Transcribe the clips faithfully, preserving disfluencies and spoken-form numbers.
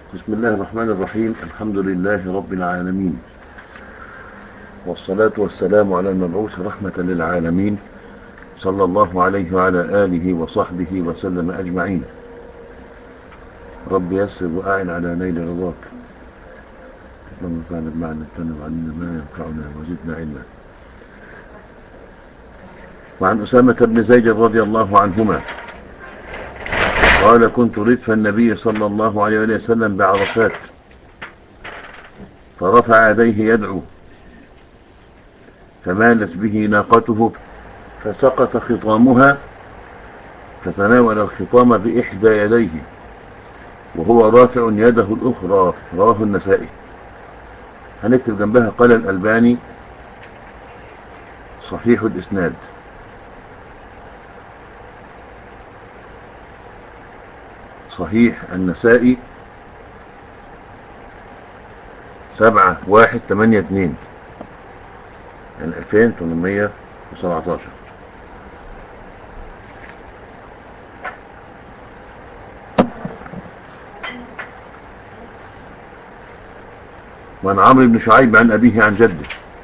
بسم الله الرحمن الرحيم. الحمد لله رب العالمين، والصلاة والسلام على المبعوث رحمة للعالمين، صلى الله عليه وعلى آله وصحبه وسلم أجمعين. رب يسر وأعن على نيل رضاك. اللهم انفعنا بما علمتنا وعلمنا ما ينفعنا وزدنا علما. وعن أسامة بن زيد رضي الله عنهما قال: كنت ردف النبي صلى الله عليه وسلم بعرفات، فرفع يديه يدعو، فمالت به ناقته فسقط خطامها، فتناول الخطام بإحدى يديه وهو رافع يده الأخرى. رواه النسائي. هنكتب جنبها قال الألباني صحيح الإسناد. صحيح النسائي سبعة واحد تمانية اتنين، يعني ألفين تمنمية وسبعتاشر. وعن عمرو بن شعيب عن أبيه عن جده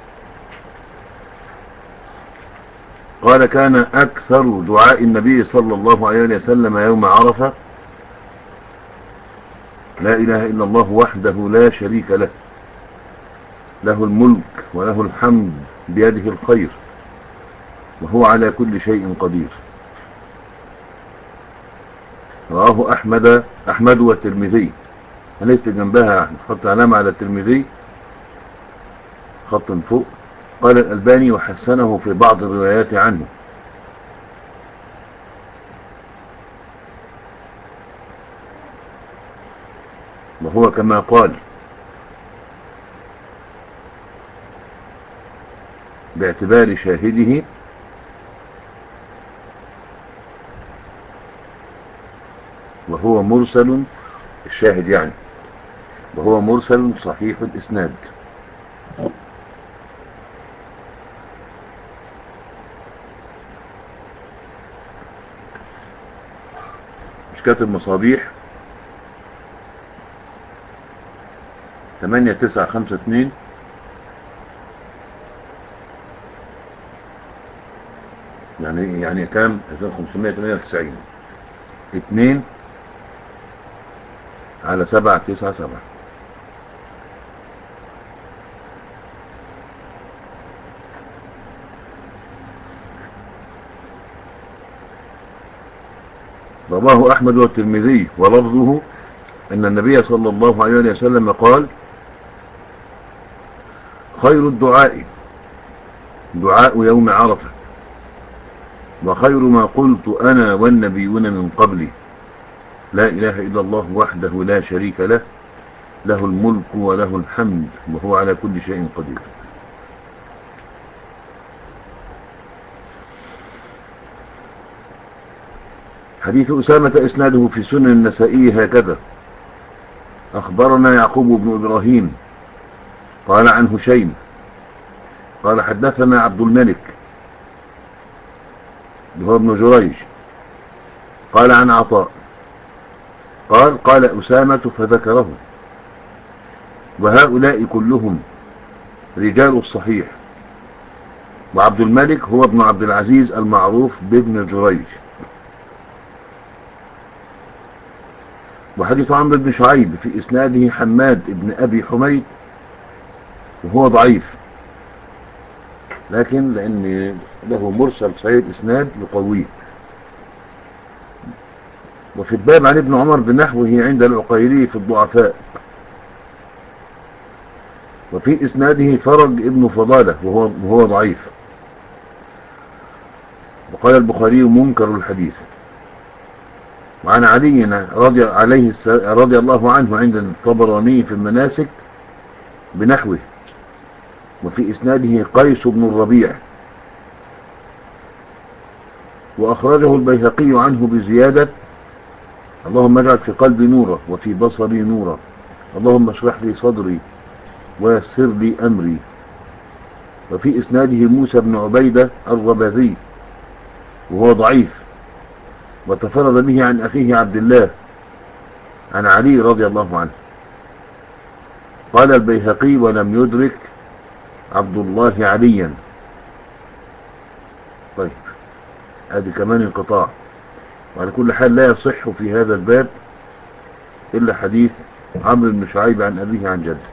قال: كان أكثر دعاء النبي صلى الله عليه وسلم يوم عرفة: لا إله إلا الله وحده لا شريك له، له الملك وله الحمد بيده الخير وهو على كل شيء قدير. رواه أحمد أحمد والترمذي. هنكتب جنبها نحط علامة على الترمذي خط فوق. قال الألباني وحسنه في بعض الروايات عنه. وهو كما قال باعتبار شاهده وهو مرسل، الشاهد يعني، وهو مرسل صحيح الإسناد. مش كاتب مصابيح تمانية تسعة خمسة اتنين يعني يعني كام؟ ألفين وخمسمية تمانية وتسعين اتنين على سبعة تسعة سبعة. رواه أحمد والترمذي ولفظه أن النبي صلى الله عليه وسلم قال: خير الدعاء دعاء يوم عرفة، وخير ما قلت أنا والنبيون من قبلي، لا إله إلا الله وحده لا شريك له، له الملك وله الحمد وهو على كل شيء قدير. حديث أسامة إسناده في سنن النسائي هكذا: أخبرنا يعقوب بن إبراهيم قال عن هشيم قال حدثنا عبد الملك هو ابن جريج قال عن عطاء قال قال أسامة فذكره. وهؤلاء كلهم رجال الصحيح. وعبد الملك هو ابن عبد العزيز المعروف بابن جريج. وحديث عمرو بن شعيب في إسناده حماد ابن أبي حميد وهو ضعيف، لكن لأن له مرسل صحيح الإسناد يقويه. وفي الباب عن ابن عمر بنحوه عند العقيلي في الضعفاء. وفي إسناده فرج ابن فضالة وهو, وهو ضعيف. وقال البخاري منكر الحديث. وعن علي رضي, عليه رضي الله عنه عند الطبراني في المناسك بنحوه. وفي إسناده قيس بن الربيع. وأخرجه البيهقي عنه بزيادة: اللهم اجعل في قلبي نورا وفي بصري نورا، اللهم اشرح لي صدري ويسر لي أمري. وفي إسناده موسى بن عبيدة الرباذي وهو ضعيف، وتفرد به عن أخيه عبد الله عن علي رضي الله عنه. قال البيهقي ولم يدرك عبد الله عليا. طيب هذه كمان انقطاع. وعلى كل حال لا يصح في هذا الباب إلا حديث عمرو بن شعيب عن أبيه عن جده.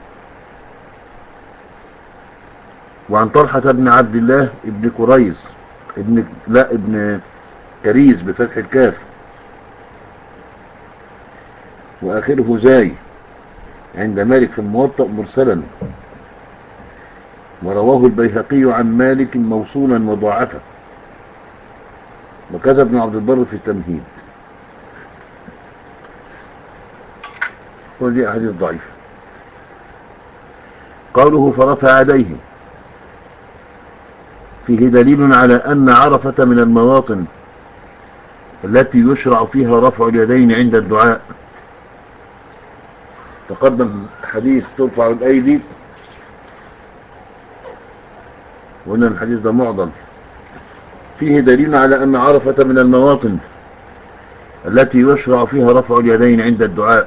وعن طلحة بن عبد الله ابن كريز ابن لا ابن كريز بفتح الكاف وآخره زاي عند مالك في الموطأ مرسلا، ورواه البيهقي عن مالك موصولا وضاعفه، وكذا ابن عبد البر في التمهيد. ودي أحاديث ضعيفة. قوله فرفع يديه فيه دليل على أن عرفة من المواطن التي يشرع فيها رفع اليدين عند الدعاء. تقدم حديث ترفع الأيدي، وهنا الحديث ده معضل. فيه دليل على أن عرفة من المواطن التي يشرع فيها رفع اليدين عند الدعاء،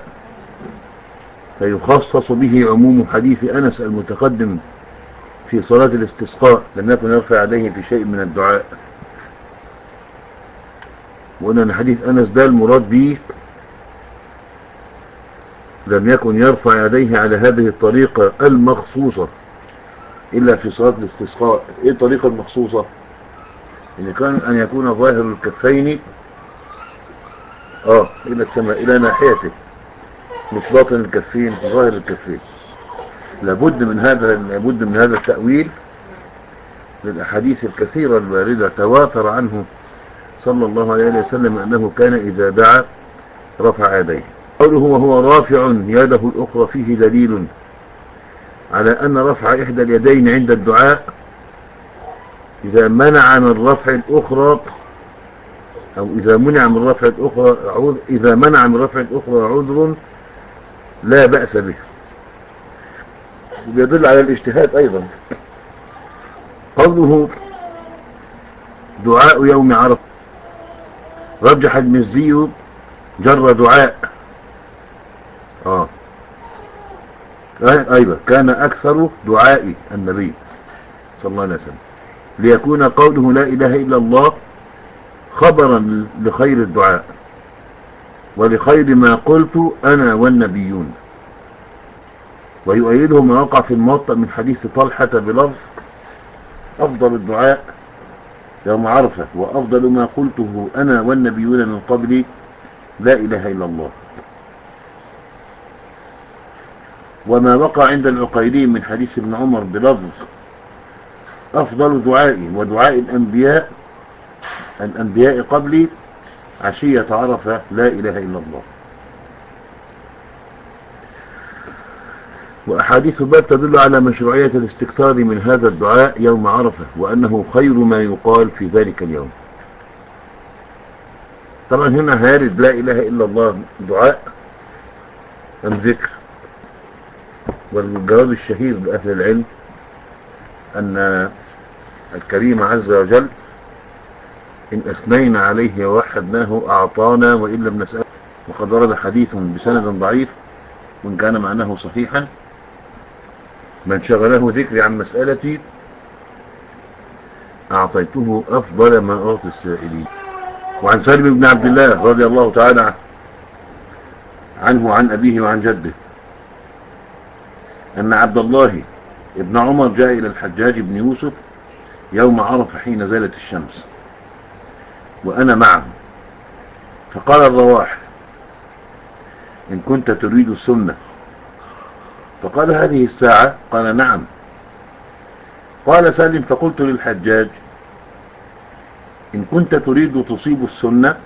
فيخصص به عموم حديث أنس المتقدم في صلاة الاستسقاء، لم يكن يرفع يديه في شيء من الدعاء. وقلنا أن حديث أنس ده المراد به لم يكن يرفع يديه على هذه الطريقة المخصوصة إلا في صلاة الاستسقاء. إيه الطريقة المخصوصة؟ إن كان أن يكون ظاهر الكفين آه إلى السماء إلى ناحيته، مش باطن الكفين، ظاهر الكفين. لابد من هذا لابد من هذا التأويل للأحاديث الكثيرة الواردة تواتر عنه صلى الله عليه وسلم أنه كان إذا دعا رفع يديه. قوله وهو رافع يده الأخرى فيه دليل على أن رفع إحدى اليدين عند الدعاء إذا منع من رفع الأخرى أو إذا منع من رفع الأخرى عذر إذا منع من رفع الأخرى عذر لا بأس به. ويدل على الاجتهاد أيضا. قوله دعاء يوم عرفة، رجح المزي جر دعاء آه أيضا كان أكثر دعاء النبي صلى الله عليه وسلم، ليكون قوله لا إله إلا الله خبرا لخير الدعاء ولخير ما قلت أنا والنبيون. ويؤيده ما وقع في الموطأ من حديث طلحة بلفظ أفضل الدعاء يوم عرفة وأفضل ما قلته أنا والنبيون من قبلي لا إله إلا الله. وما وقع عند العقيلي من حديث ابن عمر بلفظ أفضل دعائي ودعاء الأنبياء الأنبياء قبلي عشية عرفة لا إله إلا الله. وأحاديث الباب تدل على مشروعية الاستكثار من هذا الدعاء يوم عرفة، وأنه خير ما يقال في ذلك اليوم. طبعا هنا هارد لا إله إلا الله دعاء أم ذكر؟ والجواب الشهير لأهل العلم أن الكريم عز وجل إن أثنينا عليه ووحدناه أعطانا وإن لم نسأل. وقد ورد حديث بسند ضعيف وإن كان معناه صحيحا: من شغله ذكري عن مسألتي أعطيته أفضل ما أعطي السائلين. وعن سالم بن عبد الله رضي الله تعالى عنه عن أبيه وعن جده أن عبد الله ابن عمر جاء إلى الحجاج بن يوسف يوم عرفة حين زالت الشمس وأنا معه، فقال الرواح: إن كنت تريد السنة. فقال: هذه الساعة؟ قال: نعم. قال سالم: فقلت للحجاج: إن كنت تريد تصيب السنة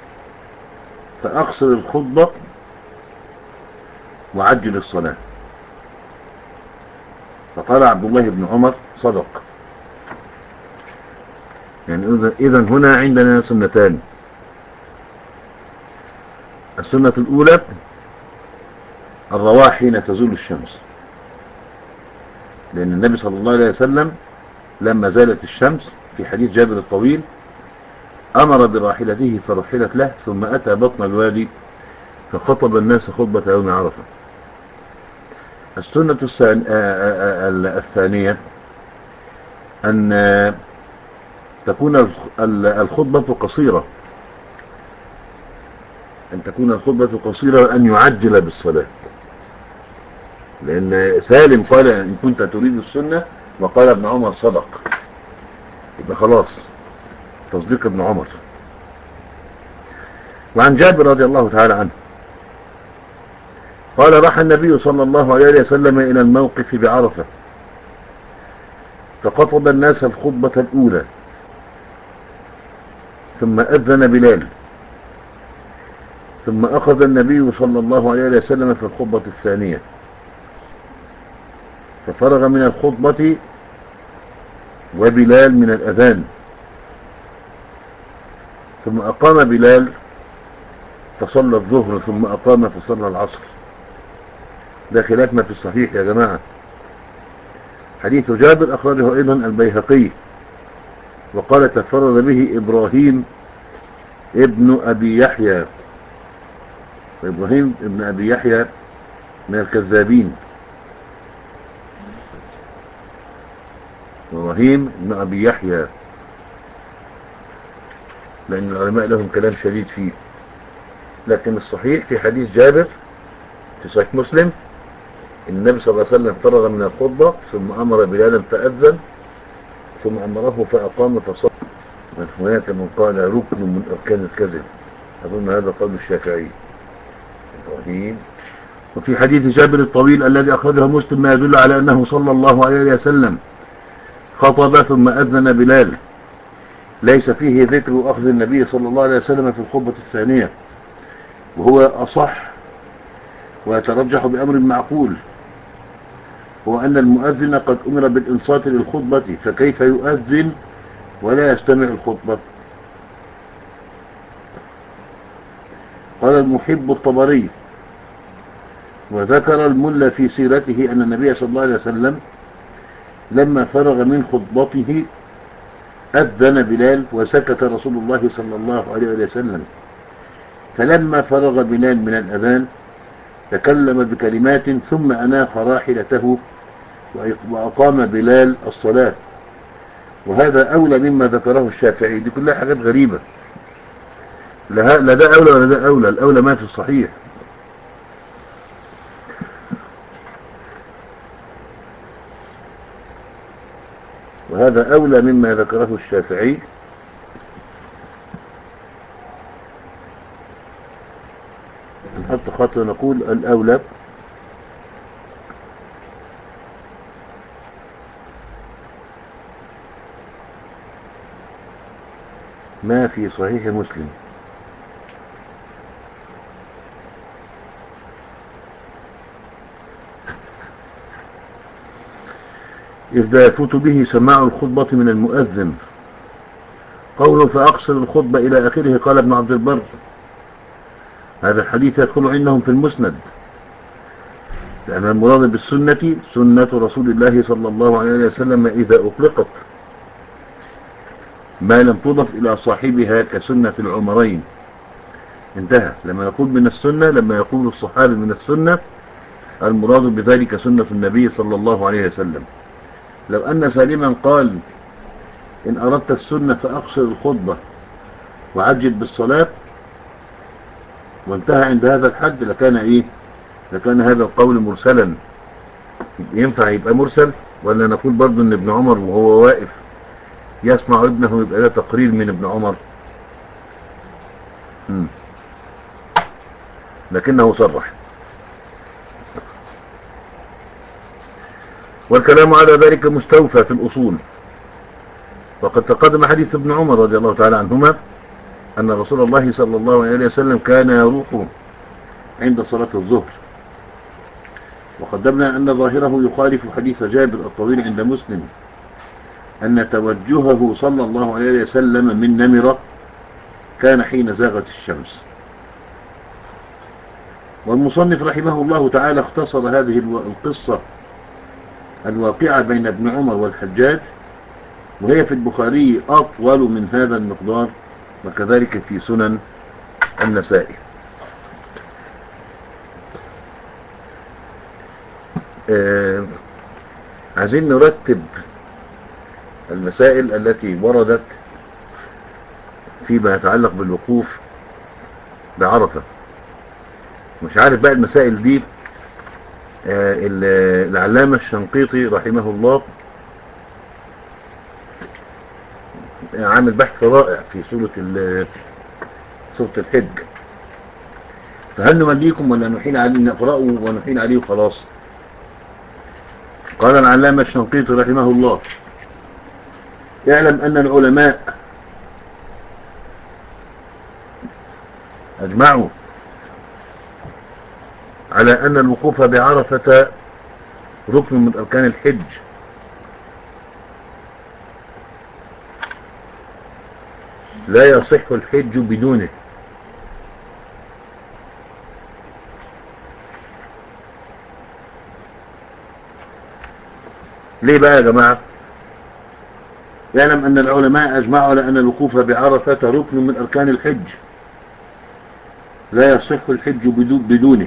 فأقصر الخطبة وعجل الصلاة. فقال عبد الله بن عمر: صدق. يعني إذا هنا عندنا سنتان. السنة الأولى الرواح حين تزول الشمس، لأن النبي صلى الله عليه وسلم لما زالت الشمس في حديث جابر الطويل أمر براحلته فرحلت له، ثم أتى بطن الوادي فخطب الناس خطبة يوم عرفة. السنة الثان- آه، آه، الثانية أن آه، تكون الخ- ال- الخطبة قصيرة، أن تكون الخطبة قصيرة، أن يعجل بالصلاة، لأن سالم قال إن كنت تريد السنة، وقال ابن عمر صدق، يبقى خلاص تصديق ابن عمر. وعن جابر رضي الله تعالى عنه قال راح النبي صلى الله عليه وسلم إلى الموقف بعرفة فخطب الناس الخطبة الأولى، ثم أذن بلال، ثم أخذ النبي صلى الله عليه وسلم في الخطبة الثانية، ففرغ من الخطبة وبلال من الأذان، ثم أقام بلال فصلى الظهر، ثم أقام فصلى العصر. ده خلاف ما في الصحيح يا جماعة. حديث جابر أخرجه أيضا البيهقي، وقال تفرد به إبراهيم ابن أبي يحيى، إبراهيم ابن أبي يحيى من الكذابين، إبراهيم ابن أبي يحيى، لأن العلماء لهم كلام شديد فيه. لكن الصحيح في حديث جابر في صحيح مسلم إن النبي صلى الله عليه وسلم فرغ من الخطبة ثم أمر بلالا فأذن، ثم أمره فأقام فصلى. هناك من قال ركن من أركان الكذب، أظن هذا قول الشافعي إبراهيم. وفي حديث جابر الطويل الذي أخرجه مسلم ما يدل على أنه صلى الله عليه وسلم خطب ثم أذن بلال، ليس فيه ذكر أخذ النبي صلى الله عليه وسلم في الخطبة الثانية، وهو أصح ويترجح بأمر معقول، هو أن المؤذن قد أمر بالإنصات للخطبة، فكيف يؤذن ولا يستمع الخطبة؟ قال المحب الطبري وذكر الملا في سيرته أن النبي صلى الله عليه وسلم لما فرغ من خطبته أذن بلال وسكت رسول الله صلى الله عليه وسلم، فلما فرغ بلال من الأذان تكلم بكلمات ثم أناخ راحلته وأقام بلال الصلاة. وهذا أولى مما ذكره الشافعي. دي كلها حاجات غريبة، لا ده أولى ولا ده أولى، الأولى ما في الصحيح. وهذا أولى مما ذكره الشافعي، نحط خط ونقول الأولى ما في صحيح مسلم. إذ لا يفوت به سماع الخطبة من المؤذن. قوله فأقصر الخطبة إلى آخره، قال ابن عبد البر هذا الحديث يدخل عندهم في المسند، لأن المراد بالسنة سنة رسول الله صلى الله عليه وسلم إذا أطلقت، ما لم تضف إلى صاحبها كسنة العمرين. انتهى. لما نقول من السنة، لما يقول الصحابي من السنة، المراد بذلك سنة النبي صلى الله عليه وسلم. لو أن سالما قال إن أردت السنة فأقصر الخطبة وعجل بالصلاة وانتهى عند هذا الحد، لكان إيه؟ لكان هذا القول مرسلا. ينفع يبقى مرسل؟ ولا نقول برضو ان ابن عمر وهو واقف يسمع ابنه يبقى ده تقرير من ابن عمر؟ مم. لكنه صرح. والكلام على ذلك مستوفى في الأصول، وقد تقدم حديث ابن عمر رضي الله تعالى عنهما أن رسول الله صلى الله عليه وسلم كان يروح عند صلاة الظهر، وقدمنا أن ظاهره يخالف حديث جابر الطويل عند مسلم أن توجهه صلى الله عليه وسلم من نمرة كان حين زاغت الشمس. والمصنف رحمه الله تعالى اختصر هذه القصة الواقعة بين ابن عمر والحجاج، وهي في البخاري أطول من هذا المقدار، وكذلك في سنن النسائي. آه عايزين نرتب المسائل التي وردت فيما يتعلق بالوقوف بعرفة. مش عارف بقى المسائل دي، آه العلامة الشنقيطي رحمه الله عامل بحث رائع في سورة سورة الحج، فهل نمليكم ولا نحيل عليه نقرأه ونحيل عليه وخلاص؟ قال العلامة الشنقيطي رحمه الله: اعلم أن العلماء أجمعوا على أن الوقوف بعرفة ركن من أركان الحج، لا يصح الحج بدونه. ليه بقى يا جماعة؟ يعلم أن العلماء أجمعوا على أن الوقوف بعرفة ركن من أركان الحج، لا يصح الحج بدونه،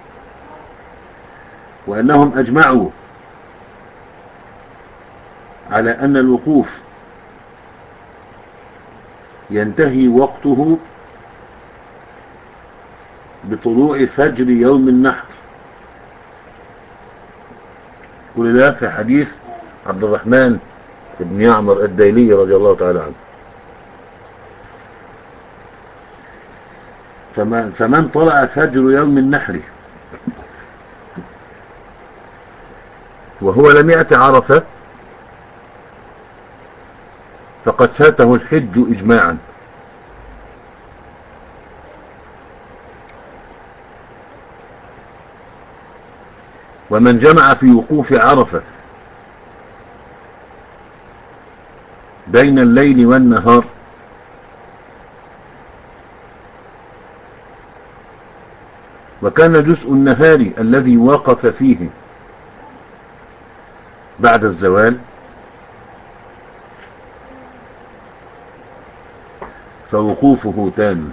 وأنهم أجمعوا على أن الوقوف ينتهي وقته بطلوع فجر يوم النحر. كل ده في حديث عبد الرحمن بن يعمر الديلي رضي الله تعالى عنه. فمن, فمن طلع فجر يوم النحر وهو لم يأت عرفة فقد فاته الحج إجماعا. ومن جمع في وقوف عرفة بين الليل والنهار وكان جزء النهار الذي وقف فيه بعد الزوال فوقوفه تام.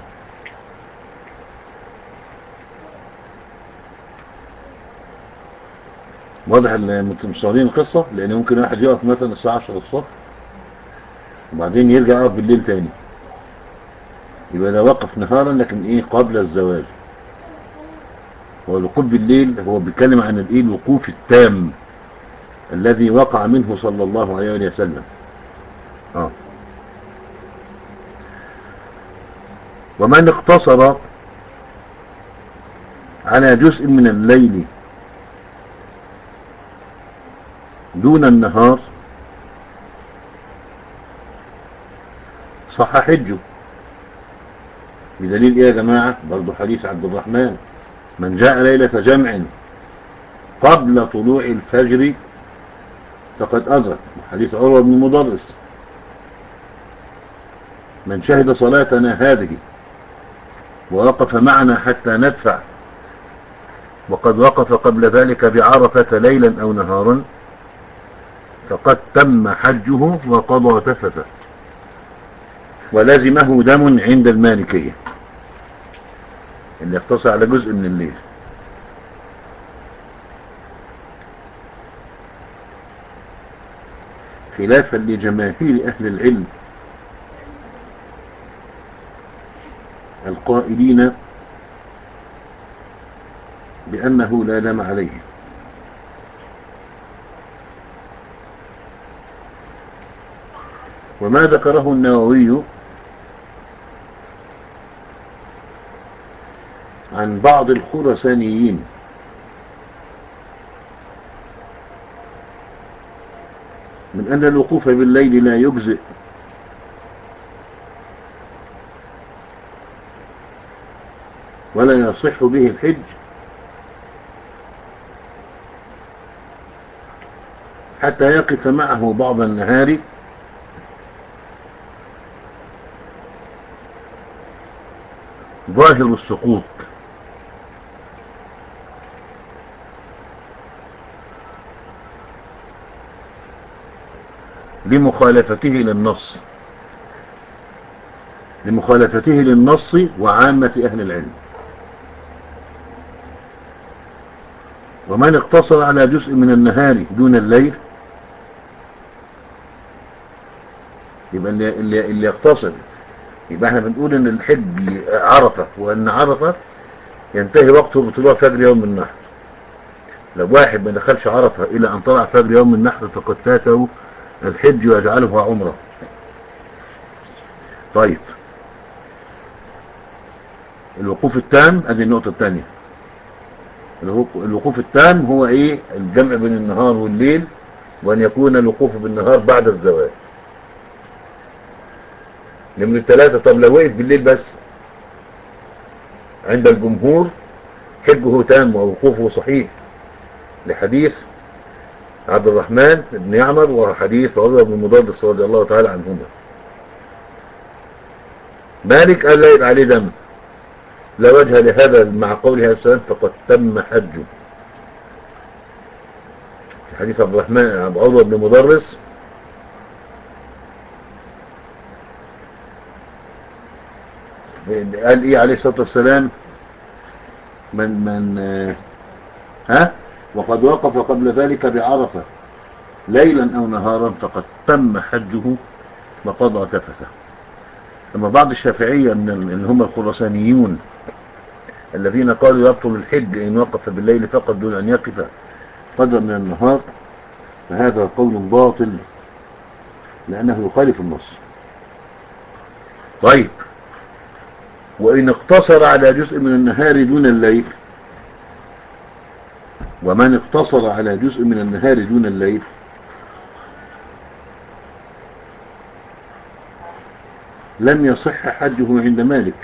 واضح ان متصورين القصة، لان ممكن واحد يقف مثلا الساعة عشرة الصبح وبعدين يرجع يقف بالليل تاني، يبقى ده وقف نهارا لكن ايه قبل الزوال. والوقوف بالليل هو بيتكلم عن الايه الوقوف التام الذي وقع منه صلى الله عليه وسلم. اه ومن اقتصر على جزء من الليل دون النهار صح حجه. بدليل ايه يا جماعة؟ برضو حديث عبد الرحمن: من جاء ليلة جمع قبل طلوع الفجر فقد أدرك. حديث عروة بن مدرس: من شهد صلاتنا هذه ووقف معنا حتى ندفع وقد وقف قبل ذلك بعرفة ليلا أو نهارا فقد تم حجه وقضى تفثه ولازمه دم عند المالكية، اللي يقتصر على جزء من الليل. خلافا لجماهير أهل العلم القائلين بأنه لا دم عليه. وما ذكره النووي عن بعض الخرسانيين من أن الوقوف بالليل لا يجزئ ولا يصح به الحج حتى يقف معه بعض النهار ظاهر السقوط لمخالفته للنص لمخالفته للنص وعامة أهل العلم. ومن اقتصر على جزء من النهار دون الليل، يبقى اللي, اللي, اللي يقتصر، يبقى احنا بنقول ان الحج عرفة، وان عرفة ينتهي وقته بطلوع فجر يوم النحر. لو واحد ما دخلش عرفة الى ان طلع فجر يوم النحر فقد فاته الحج ويجعله عمره. طيب الوقوف التام، ادي النقطة الثانية. الوقوف التام هو ايه؟ الجمع بين النهار والليل، وان يكون الوقوف بالنهار بعد الزوال. نمرة ثلاثة، طب لو وقف بالليل بس، عند الجمهور حجه تام ووقوفه صحيح، لحديث عبد الرحمن بن يعمر وحديث عروة بن مضرس رضي الله تعالى عنهما. مالك قال لا يبقى عليه دم، لا وجه لهذا مع قوله عليه السلام فقد تم حجه. في حديث عبد الرحمن عبد عروة بن مضرس قال ايه عليه الصلاة والسلام؟ من من ها وقد وقف قبل ذلك بعرفة ليلا او نهارا فقد تم حجه وقضى تفثه. اما بعض الشافعية من اللي هم الخراسانيون الذين قالوا يبطل الحج ان وقف بالليل فقط دون ان يقف قدر من النهار، فهذا قول باطل لانه يخالف النص. طيب وان اقتصر على جزء من النهار دون الليل، ومن اقتصر على جزء من النهار دون الليل لم يصح حجه عند مالك،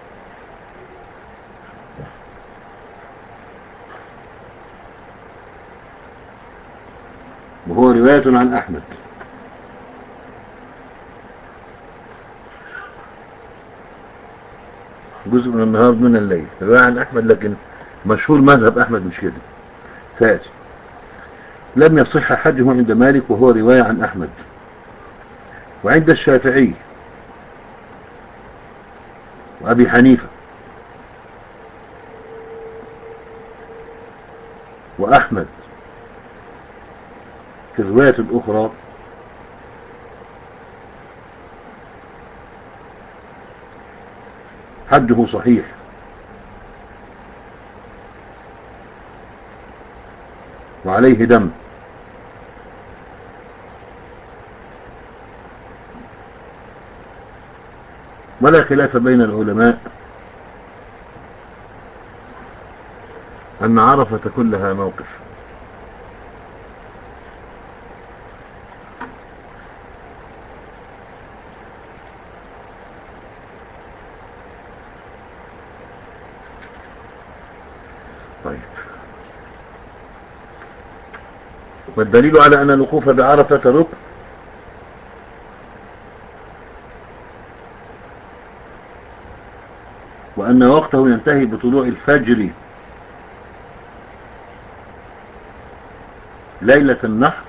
وهو رواية عن أحمد. جزء من النهار دون الليل رواية عن أحمد، لكن مشهور مذهب أحمد مش كده. فاتي لم يصح حجه عند مالك وهو رواية عن أحمد، وعند الشافعي وأبي حنيفة وأحمد في الرواية الأخرى حجه صحيح، وعليه دم. ولا خلاف بين العلماء أن عرفة كلها موقف. طيب والدليل على أن الوقوف بعرفة ركن وأن وقته ينتهي بطلوع الفجر ليلة النحر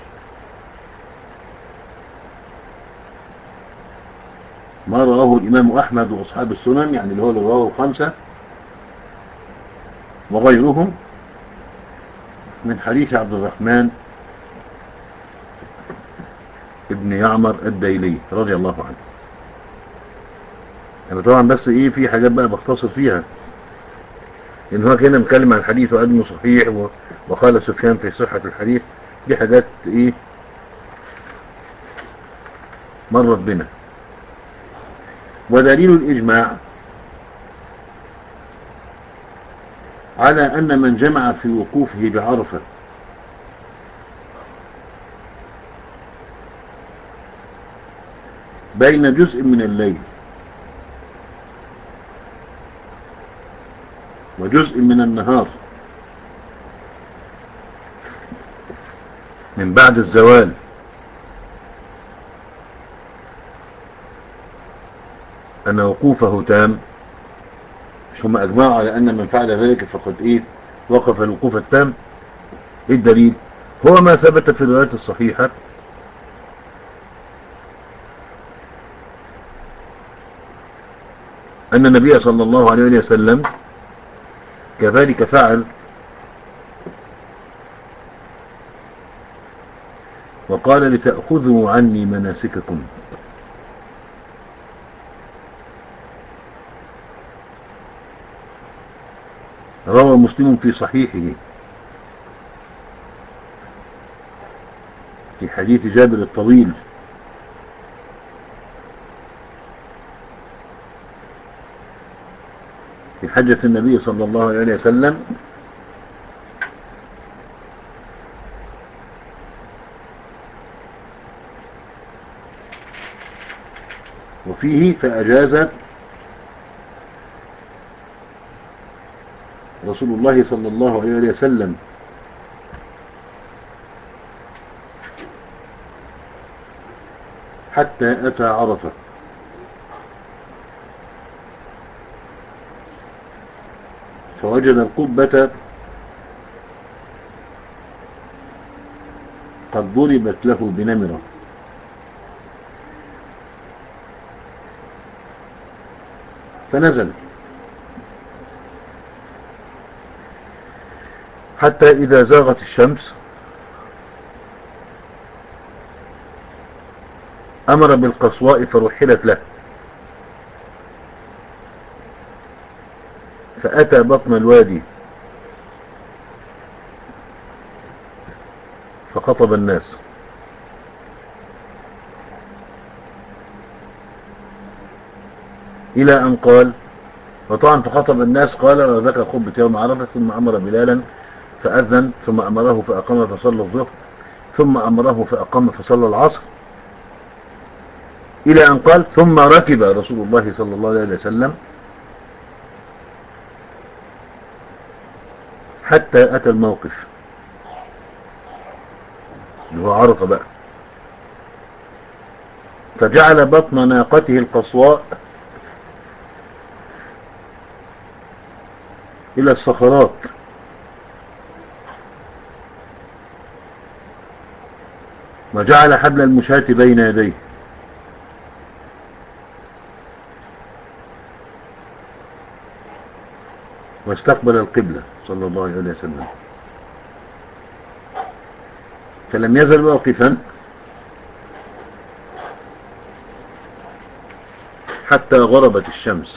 ما رواه الإمام أحمد وأصحاب السنن، يعني اللي هو اللي رواه الخمسة وغيرهم، من حديث عبد الرحمن ابن يعمر الديلي رضي الله عنه. أنا طبعا بس إيه في حاجات بقى بختصر فيها، إن هو كده مكلم عن الحديث وأنه صحيح وقال سفيان في صحة الحديث، دي حاجات إيه مرت بنا. ودليل الإجماع على أن من جمع في وقوفه بعرفة بين جزء من الليل وجزء من النهار من بعد الزوال أن وقوفه تام. مش هم أجمعوا على أن من فعل ذلك فقد إيه وقف الوقوف التام؟ إيه الدليل؟ هو ما ثبت في الروايات الصحيحة أن النبي صلى الله عليه وسلم كذلك فعل وقال لتأخذوا عني مناسككم. روى مسلم في صحيحه في حديث جابر الطويل في حجة النبي صلى الله عليه وسلم، وفيه فأجاز رسول الله صلى الله عليه وسلم حتى أتى عرفة، فوجد القبة قد ضربت له بنمرة، فنزل حتى إذا زاغت الشمس أمر بالقصواء فرحلت له، فأتى بطن الوادي فخطب الناس، إلى أن قال، وطبعا فخطب الناس قال وذكر خطبة يوم عرفة، ثم أمر بلالا فأذن، ثم أمره فأقام فصلى الظهر، ثم أمره فأقام فصلى العصر، إلى أن قال ثم ركب رسول الله صلى الله عليه وسلم حتى أتى الموقف اللي هو عرفة بقى، فجعل بطن ناقته القصواء إلى الصخرات، وجعل حبل المشاة بين يديه، واستقبل القبلة صلى الله عليه وسلم، فلم يزل واقفا حتى غربت الشمس،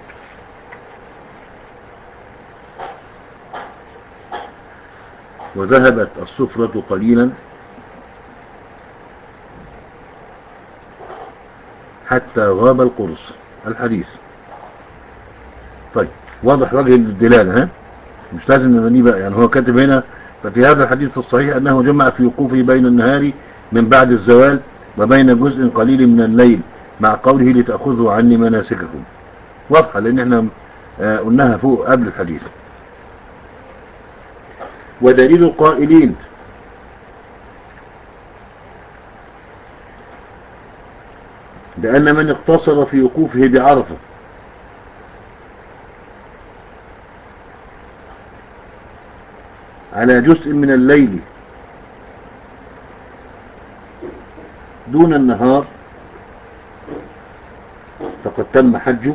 وذهبت الصفرة قليلا حتى غاب القرص. الحديث طيب واضح وجه الدلالة، ها؟ مش لازم نبنيه بقى، يعني هو كاتب هنا ففي هذا الحديث الصحيح أنه جمع في وقوفه بين النهار من بعد الزوال وبين جزء قليل من الليل، مع قوله لتأخذوا عني مناسككم. واضحة لأن احنا آه قلناها فوق قبل الحديث. ودليل القائلين بأن من اقتصر في وقوفه بعرفة على جزء من الليل دون النهار فقد تم حجه.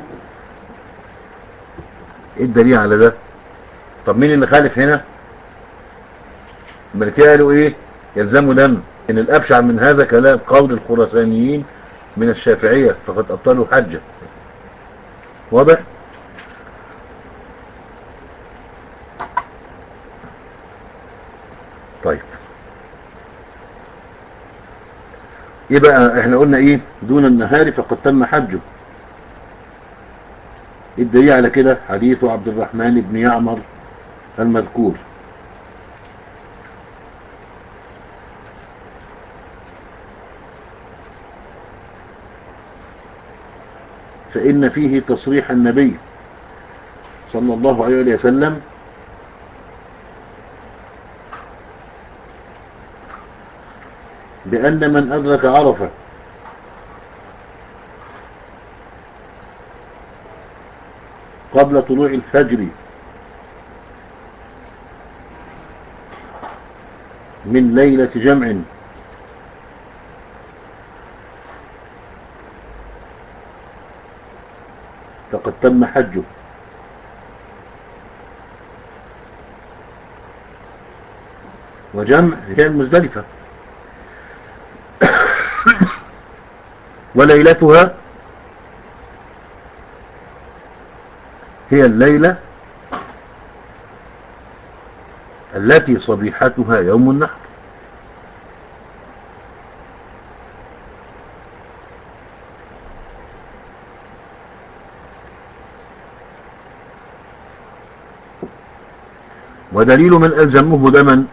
ايه الدليل على ده؟ طب مين اللي خالف هنا؟ الملكية قالوا ايه؟ يلزموا دم. ان الابشع من هذا كلام قول الخراسانيين من الشافعية فقد ابطلوا حجه. واضح؟ طيب يبقى احنا قلنا ايه؟ دون النهار فقد تم حجه. الدليل على كده حديث عبد الرحمن بن يعمر المذكور، فإن فيه تصريح النبي صلى الله عليه وسلم بأن من أدرك عرفة قبل طلوع الفجر من ليلة جمع فقد تم حجه. وجمع هي المزدلفة، وليلتها هي الليلة التي صبيحتها يوم النحر. ودليل من ألزمه دما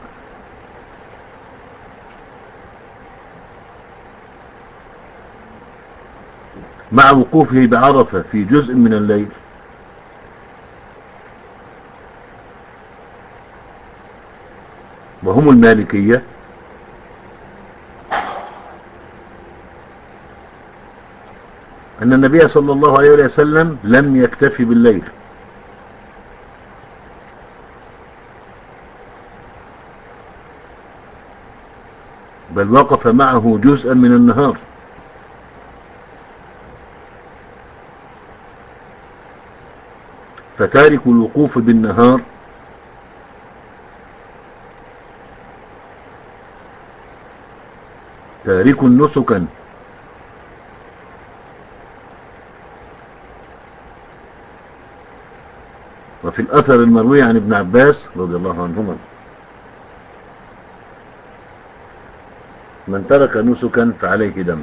مع وقوفه بعرفة في جزء من الليل وهم المالكية أن النبي صلى الله عليه وسلم لم يكتفي بالليل، بل وقف معه جزءا من النهار، فتارك الوقوف بالنهار تارك نسكا وفي الأثر المروي عن ابن عباس رضي الله عنهما من ترك نسكا فعليه دم.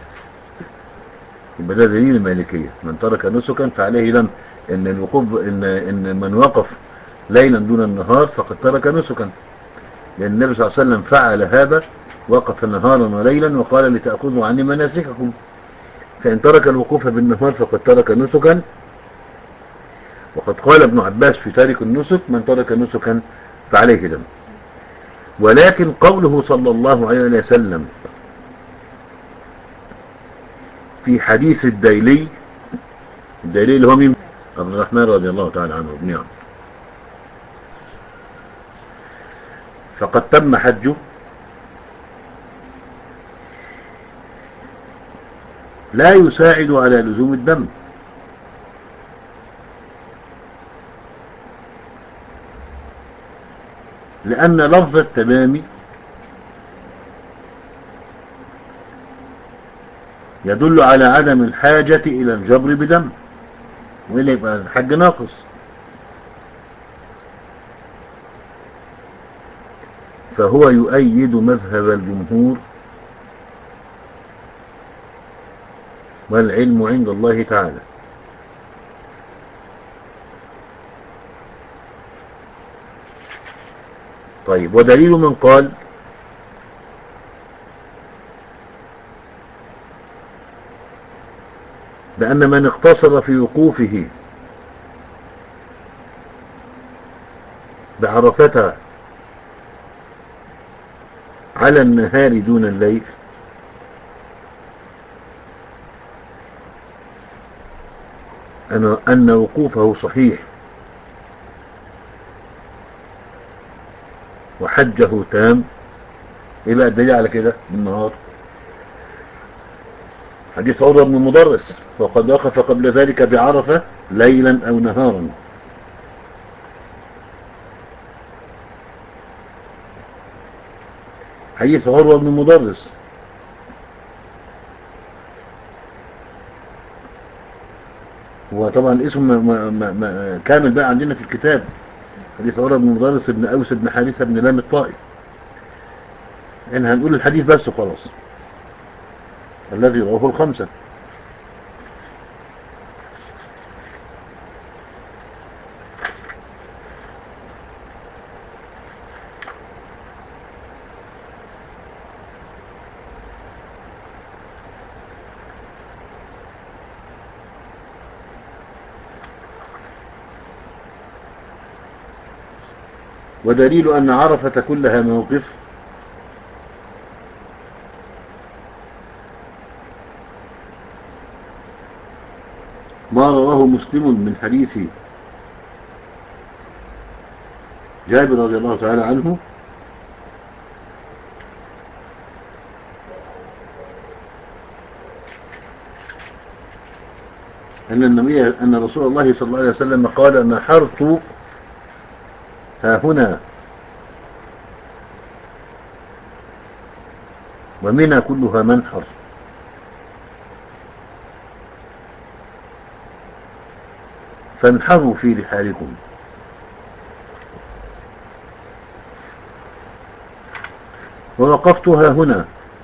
يبقى ده دليل المالكية، من ترك نسكا فعليه دم، ان الوقوف ان ان من وقف ليلا دون النهار فقد ترك نسكا، لان النبي صلى الله عليه وسلم فعل هذا، وقف نهارا وليلا وقال لتأخذوا عني مناسككم، فإن ترك الوقوف بالنهار فقد ترك نسكا. وقد قال ابن عباس في تارك النسك من ترك نسكا فعليه دم. ولكن قوله صلى الله عليه وسلم في حديث الديلي، الديلي اللي هو مين؟ عبد الرحمن رضي الله تعالى عنه بن عمرو، فقد تم حجه، لا يساعد على لزوم الدم، لأن لفظ التمام يدل على عدم الحاجة إلى الجبر بدم، وإلا يبقى الحج ناقص. فهو يؤيد مذهب الجمهور، والعلم عند الله تعالى. طيب، ودليل من قال بأن من اقتصر في وقوفه بعرفة على النهار دون الليل أن, أن وقوفه صحيح وحجه تام. ايه بقى الدليل على كده بالنهار؟ حديث عروة بن المدرس وقد وقف قبل ذلك بعرفة ليلا أو نهارا. حديث عروة بن المدرس هو طبعا اسم ما ما ما كامل بقى عندنا في الكتاب، حديث عروة بن المدرس بن أوس بن حارثة بن لام الطائي. يعني هنقول الحديث بس خلاص، الذي رواه الخمسة. ودليل أن عرفة كلها موقف ما رواه مسلم من حديث جابر رضي الله تعالى عنه أن النبي أن رسول الله صلى الله عليه وسلم قال: نحرت ها هنا ومنى كلها منحر. فانحروا في رحالكم. ووقفتها هنا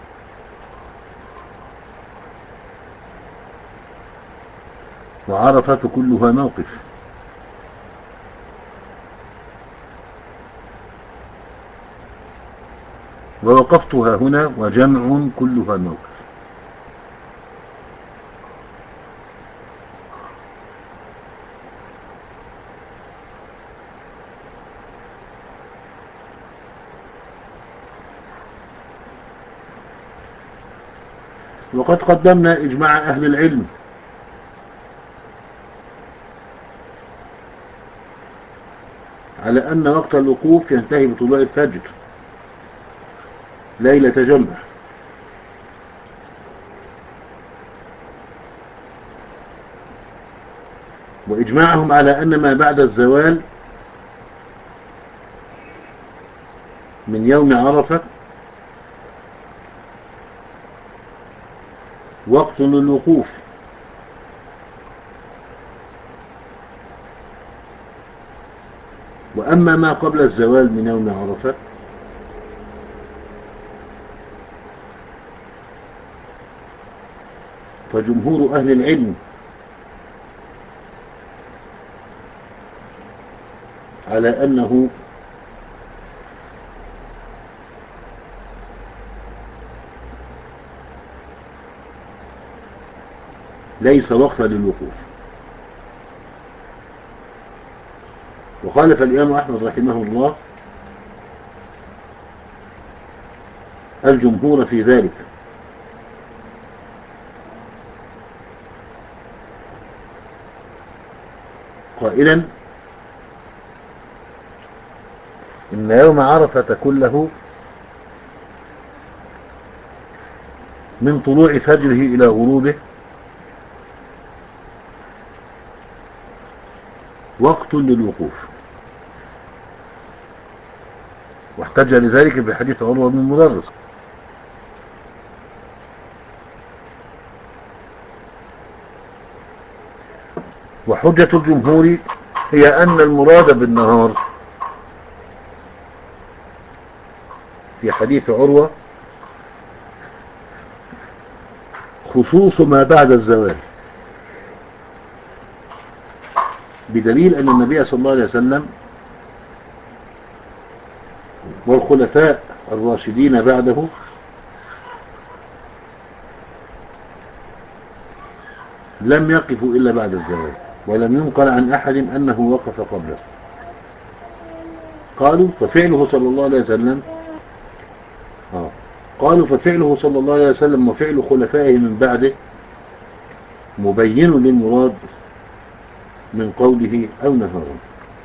وعرفة كلها موقف. ووقفتها هنا وجمع كلها موقف. وقد قدمنا إجماع أهل العلم على أن وقت الوقوف ينتهي بطلوع الفجر ليلة جمع، وإجماعهم على أن ما بعد الزوال من يوم عرفة وقت للوقوف، وأما ما قبل الزوال من يوم عرفة فجمهور أهل العلم على أنه ليس وقتا للوقوف. وخالف الإمام أحمد رحمه الله الجمهور في ذلك، قائلا إن يوم عرفة كله من طلوع فجره إلى غروبه وقت للوقوف، واحتج لذلك بحديث عروة بن المدرس. وحجة الجمهور هي أن المراد بالنهار في حديث عروة خصوص ما بعد الزوال، بدليل أن النبي صلى الله عليه وسلم والخلفاء الراشدين بعده لم يقفوا إلا بعد الزوال، ولم ينقل عن أحد أنه وقف قبله. قالوا ففعله صلى الله عليه وسلم آه. قالوا ففعله صلى الله عليه وسلم وفعل خلفائه من بعده مبين للمراد من قوله أو نهاره،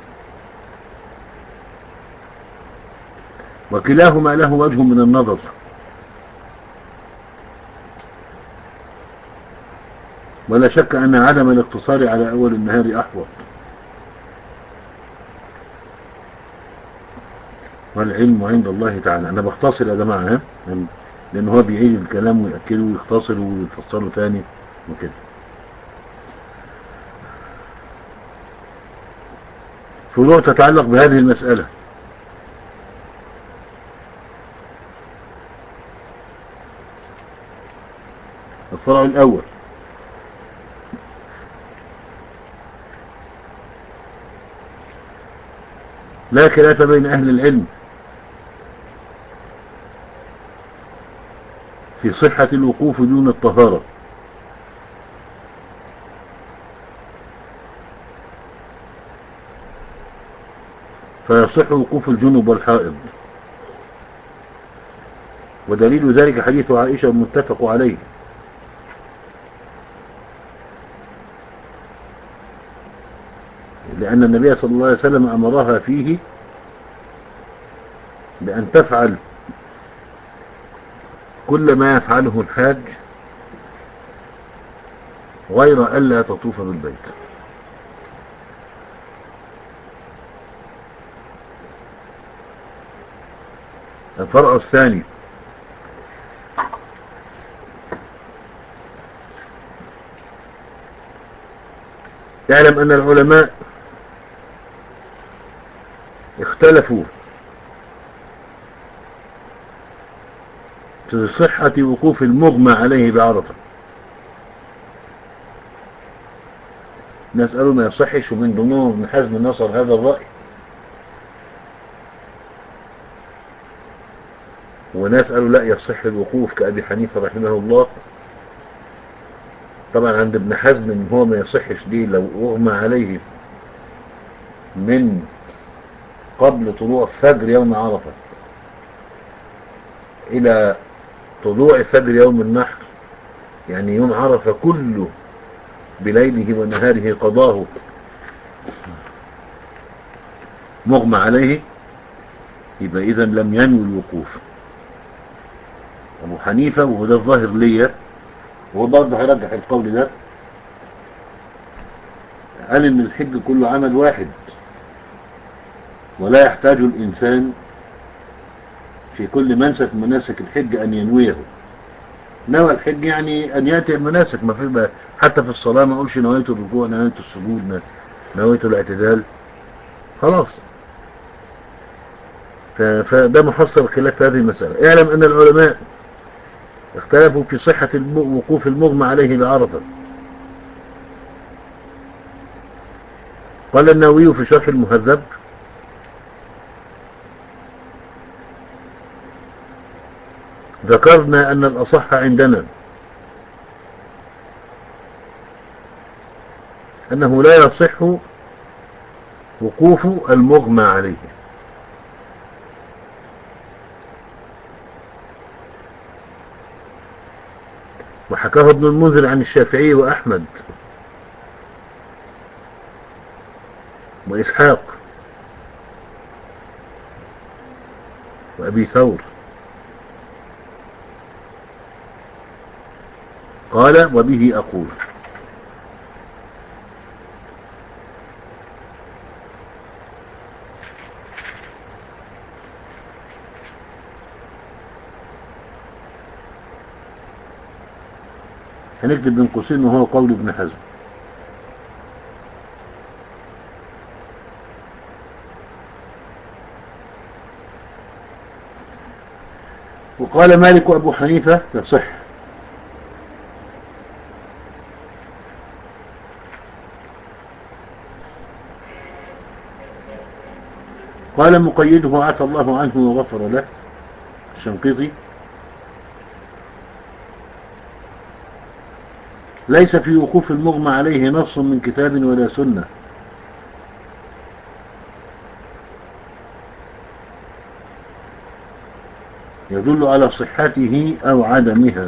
وكلاهما له وجه من النظر، ولا شك أن عدم الاقتصار على أول النهار أحوط، والعلم عند الله تعالى. أنا بختصر يا جماعة، لأن هو بيعيد الكلام ويأكله ويختصر ويفصله ثاني وكده. فروع تتعلق بهذه المسألة: الفرع الأول: لا خلاف بين أهل العلم في صحة الوقوف دون الطهارة، فيصح وقوف الجنوب والحائض، ودليل ذلك حديث عائشة المتفق عليه، لأن النبي صلى الله عليه وسلم أمرها فيه بأن تفعل كل ما يفعله الحاج غير ألا تطوف بالبيت. الفرع الثاني: اعلم أن العلماء اختلفوا في صحة وقوف المغمى عليه بعرفة. ناس قالوا ما يصحش، ومن ضمنهم ابن حزم نصر هذا الرأي، وناس قالوا لا يصح الوقوف كأبي حنيفة رحمه الله. طبعا عند ابن حزم ان هو ما يصحش دي لو اغمى عليه من قبل طلوع فجر يوم عرفة الى طلوع فجر يوم النحر، يعني يوم عرفة كله بليله ونهاره قضاه مغمى عليه، يبقى اذا لم ينوي الوقوف. ابو حنيفة وده الظاهر ليا، وهو برضه هيرجح القول ده، قال ان الحج كله عمل واحد، ولا يحتاج الانسان في كل منسك من مناسك الحج ان ينويه. نوى الحج يعني ان ياتي المناسك، ما في حتى في الصلاه ما اقولش نويت الركوع، نويت السجود، نويت الاعتدال، خلاص. فده محصل خلاف في هذه المساله. اعلم ان العلماء اختلفوا في صحه وقوف المغمى عليه بعرفه. قال النووي في شرح المهذب: ذكرنا أن الأصح عندنا أنه لا يصح وقوف المغمى عليه. وحكاه ابن المنذر عن الشافعي وأحمد وإسحاق وأبي ثور، قال: وبه أقول. هنكتب بين قوسين وهو قول ابن حزم. وقال مالك وأبو حنيفة: يصح. قال مقيده عفى الله عنه وغفر له، الشنقيطي: ليس في وقوف المغمى عليه نص من كتاب ولا سنة، يدل على صحته أو عدمها.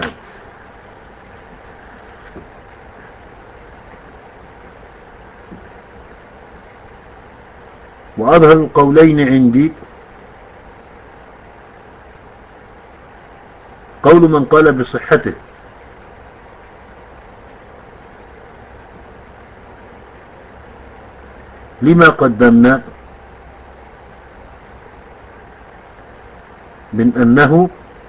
وأظهر القولين عندي قول من قال بصحته، لما قدمنا من أنه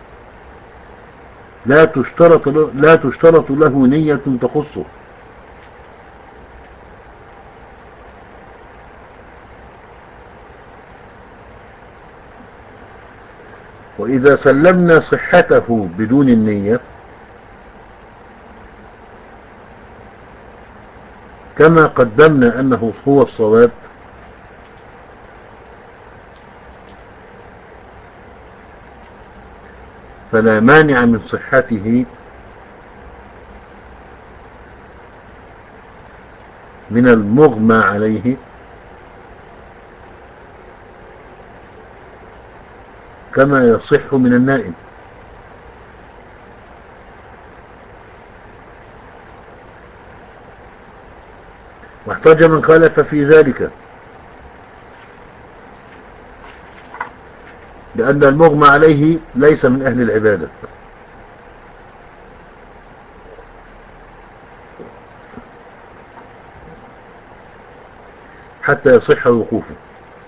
لا تشترط له, لا تشترط له نية تخصه. وإذا سلمنا صحته بدون النية كما قدمنا أنه هو الصواب، فلا مانع من صحته من المغمى عليه كما يصح من النائم. واحتج من خالف في ذلك لأن المغمى عليه ليس من أهل العبادة حتى يصح وقوفه.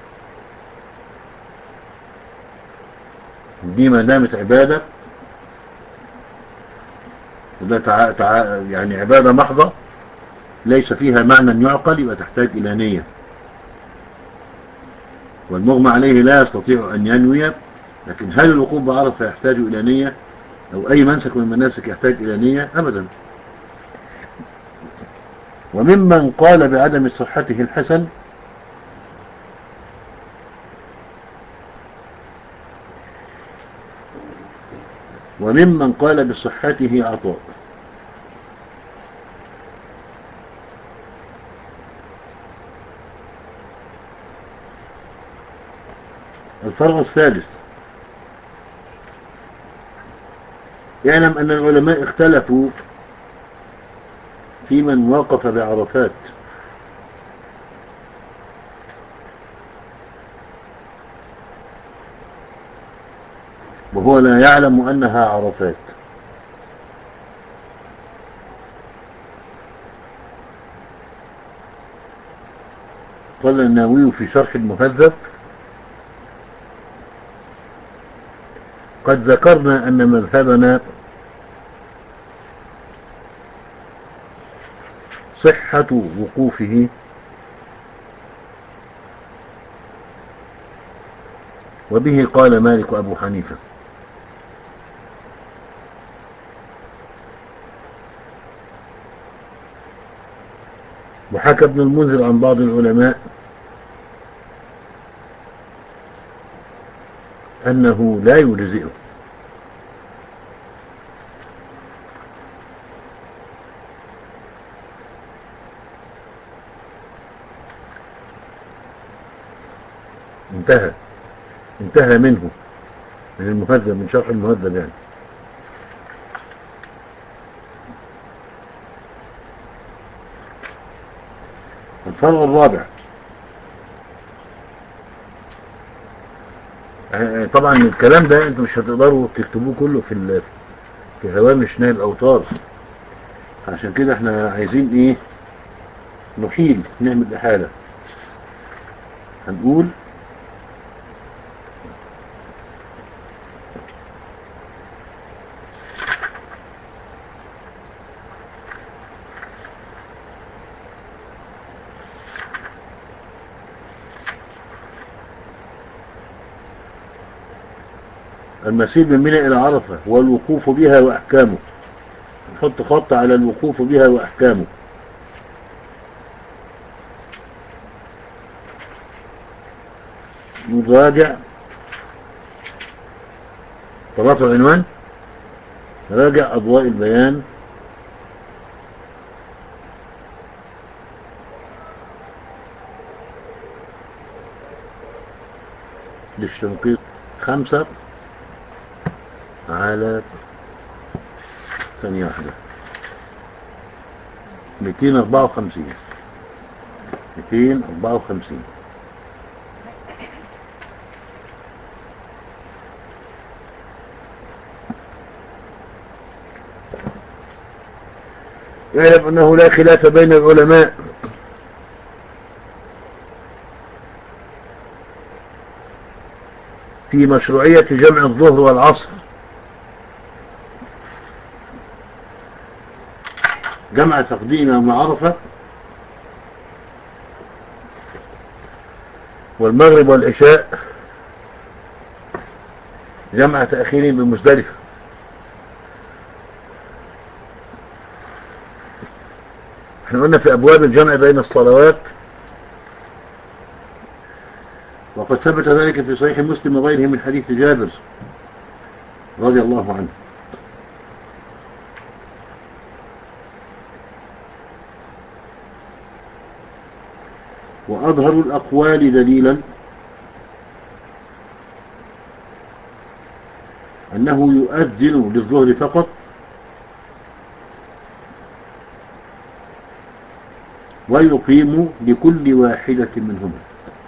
دي ما دامت عبادة، وده تع... تع... يعني عبادة محضة، ليس فيها معنى يعقل يبقى تحتاج إلى نية، والمغمى عليه لا يستطيع أن ينوي. لكن هل الوقوف بعرفة يحتاج إلى نية، أو أي منسك من المناسك يحتاج إلى نية؟ أبدا. وممن قال بعدم صحته الحسن وممن قال بصحته عطاء. الفرع الثالث: يعلم أن العلماء اختلفوا في من وقف بعرفات، وهو لا يعلم أنها عرفات. قال النووي في شرح المهذب: قد ذكرنا أن مذهبنا صحة وقوفه، وبه قال مالك وأبو حنيفة. وحكى ابن المنذر عن بعض العلماء أنه لا يجزئه. انتهى انتهى منه، من المهذب، من شرح المهذب يعني. الفرع الرابع: طبعا الكلام ده انتم مش هتقدروا تكتبوه كله في في هوامش نائب الاوتار، عشان كده احنا عايزين ايه، نحيل، نعمل احالة. هنقول: المسير من منى إلى عرفة والوقوف بها وأحكامه. نحط خط على الوقوف بها وأحكامه. نراجع طلعت العنوان، راجع أضواء البيان للشنقيط خمسة على ثانية واحدة مئتين وأربعة وخمسين مئتين وأربعة وخمسين. يعلم أنه لا خلاف بين العلماء في مشروعية جمع الظهر والعصر، جمع تقديم يوم عرفة والمغرب والعشاء جمع تأخير بمزدلفة. احنا قلنا في أبواب الجمع بين الصلوات، وقد ثبت ذلك في صحيح مسلم وغيره من حديث جابر رضي الله عنه. وأظهر الأقوال دليلا أنه يؤذن للظهر فقط، ويقيم لكل واحدة منهما.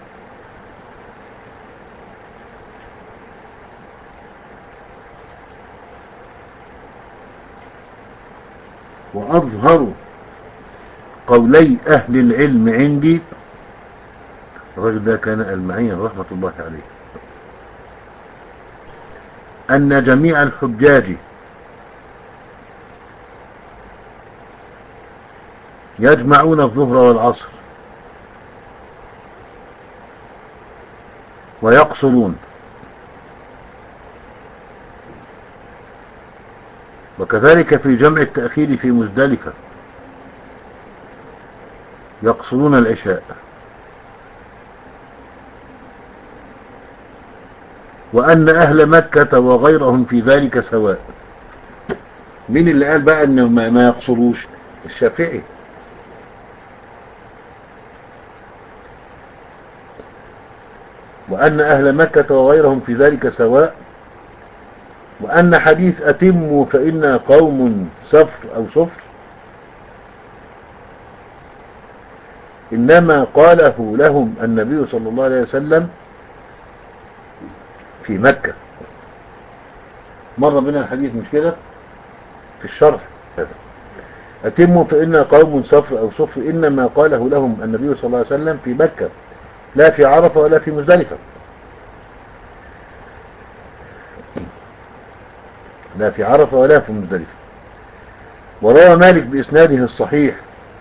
وأظهر قولي أهل العلم عندي، الرجل ده كان المعين رحمة الله عليه، أن جميع الحجاج يجمعون الظهر والعصر ويقصرون، وكذلك في جمع التأخير في مزدلفة يقصرون العشاء. وأن أهل مكة وغيرهم في ذلك سواء. مين اللي قال بقى أنه ما يقصروش؟ الشافعي. وأن أهل مكة وغيرهم في ذلك سواء. وأن حديث أتموا فإنا قوم صفر أو صفر إنما قاله لهم النبي صلى الله عليه وسلم في مكة. مر بنا الحديث مش كده في الشرح. أتموا فإنا قوم صفر أو صفر إنما قاله لهم النبي صلى الله عليه وسلم في مكة، لا في عرفة ولا في مزدلفة، لا في عرفة ولا في مزدلفة. وروى مالك بإسناده الصحيح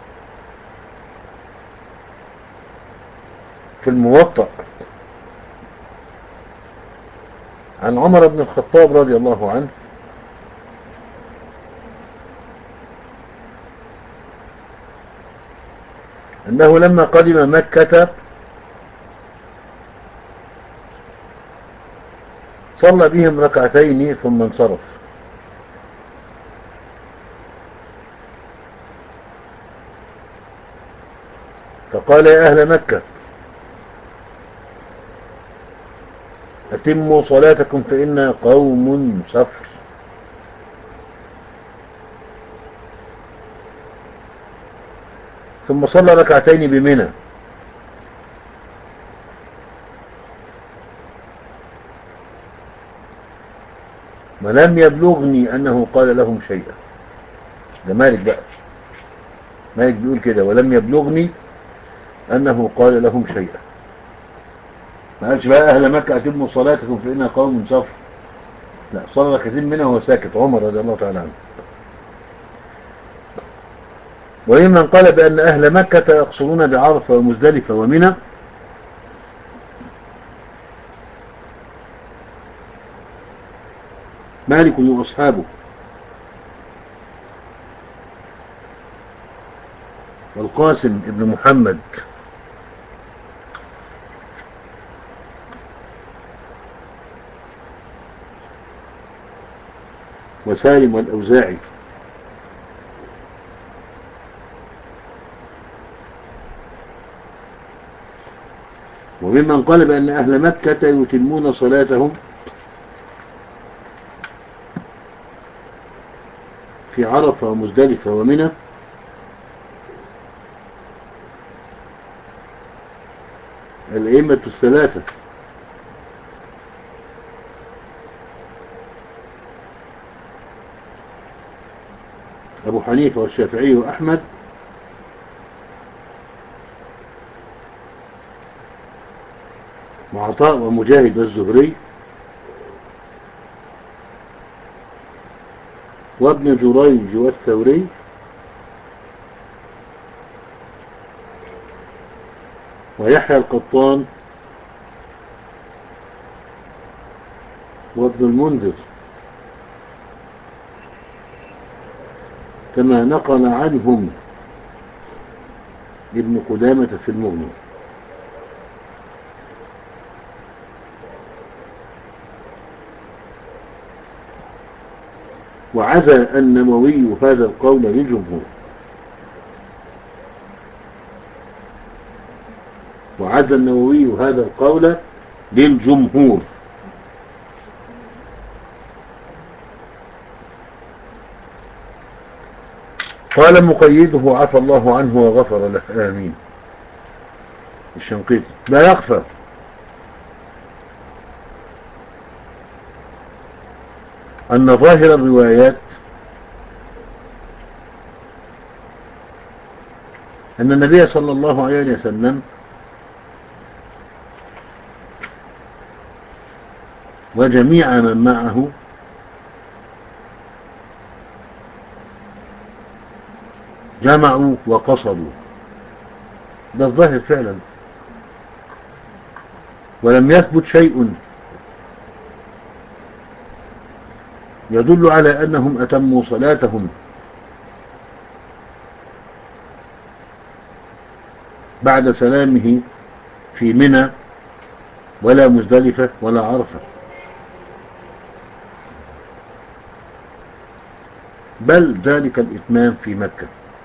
في الموطأ عن عمر بن الخطاب رضي الله عنه أنه لما قدم مكة صلى بهم ركعتين ثم انصرف، فقال يا أهل مكة أتموا صلاتكم فإنا قوم صفر. ثم صلى ركعتين بمنى، ولم يبلغني أنه قال لهم شيئا. ده مالك بقى، مالك بيقول كده ولم يبلغني أنه قال لهم شيئا. ما قالش بقى أهل مكة أتموا صلاتكم فإنا قوم صفر، لا، صلى ركعتين منها وهو ساكت، عمر رضي الله تعالى عنه. وممن قال بأن أهل مكة يقصرون بعرفة ومزدلفة ومنى مالك وأصحابه والقاسم ابن محمد وسالم والأوزاعي. وممن قال بأن أهل مكة يتمون صلاتهم في عرفة ومزدلفة ومنى الأئمة الثلاثة أبو حنيفة والشافعي وأحمد وعطاء ومجاهد والزهري وابن جريج والثوري ويحيى القطان وابن المنذر، كما نقل عنهم ابن قدامة في المغني. وعزى النووي هذا القول للجمهور وعزى النووي هذا القول للجمهور قال مقيده عفى الله عنه وغفر له، آمين. الشنقيطي. لا يخفى أن ظاهر الروايات أن النبي صلى الله عليه وسلم وجميع من معه جمعوا وقصدوا، ده الظاهر فعلا. ولم يثبت شيء يدل على أنهم أتموا صلاتهم بعد سلامه في منى ولا مزدلفة ولا عرفة، بل ذلك الإتمام في مكة.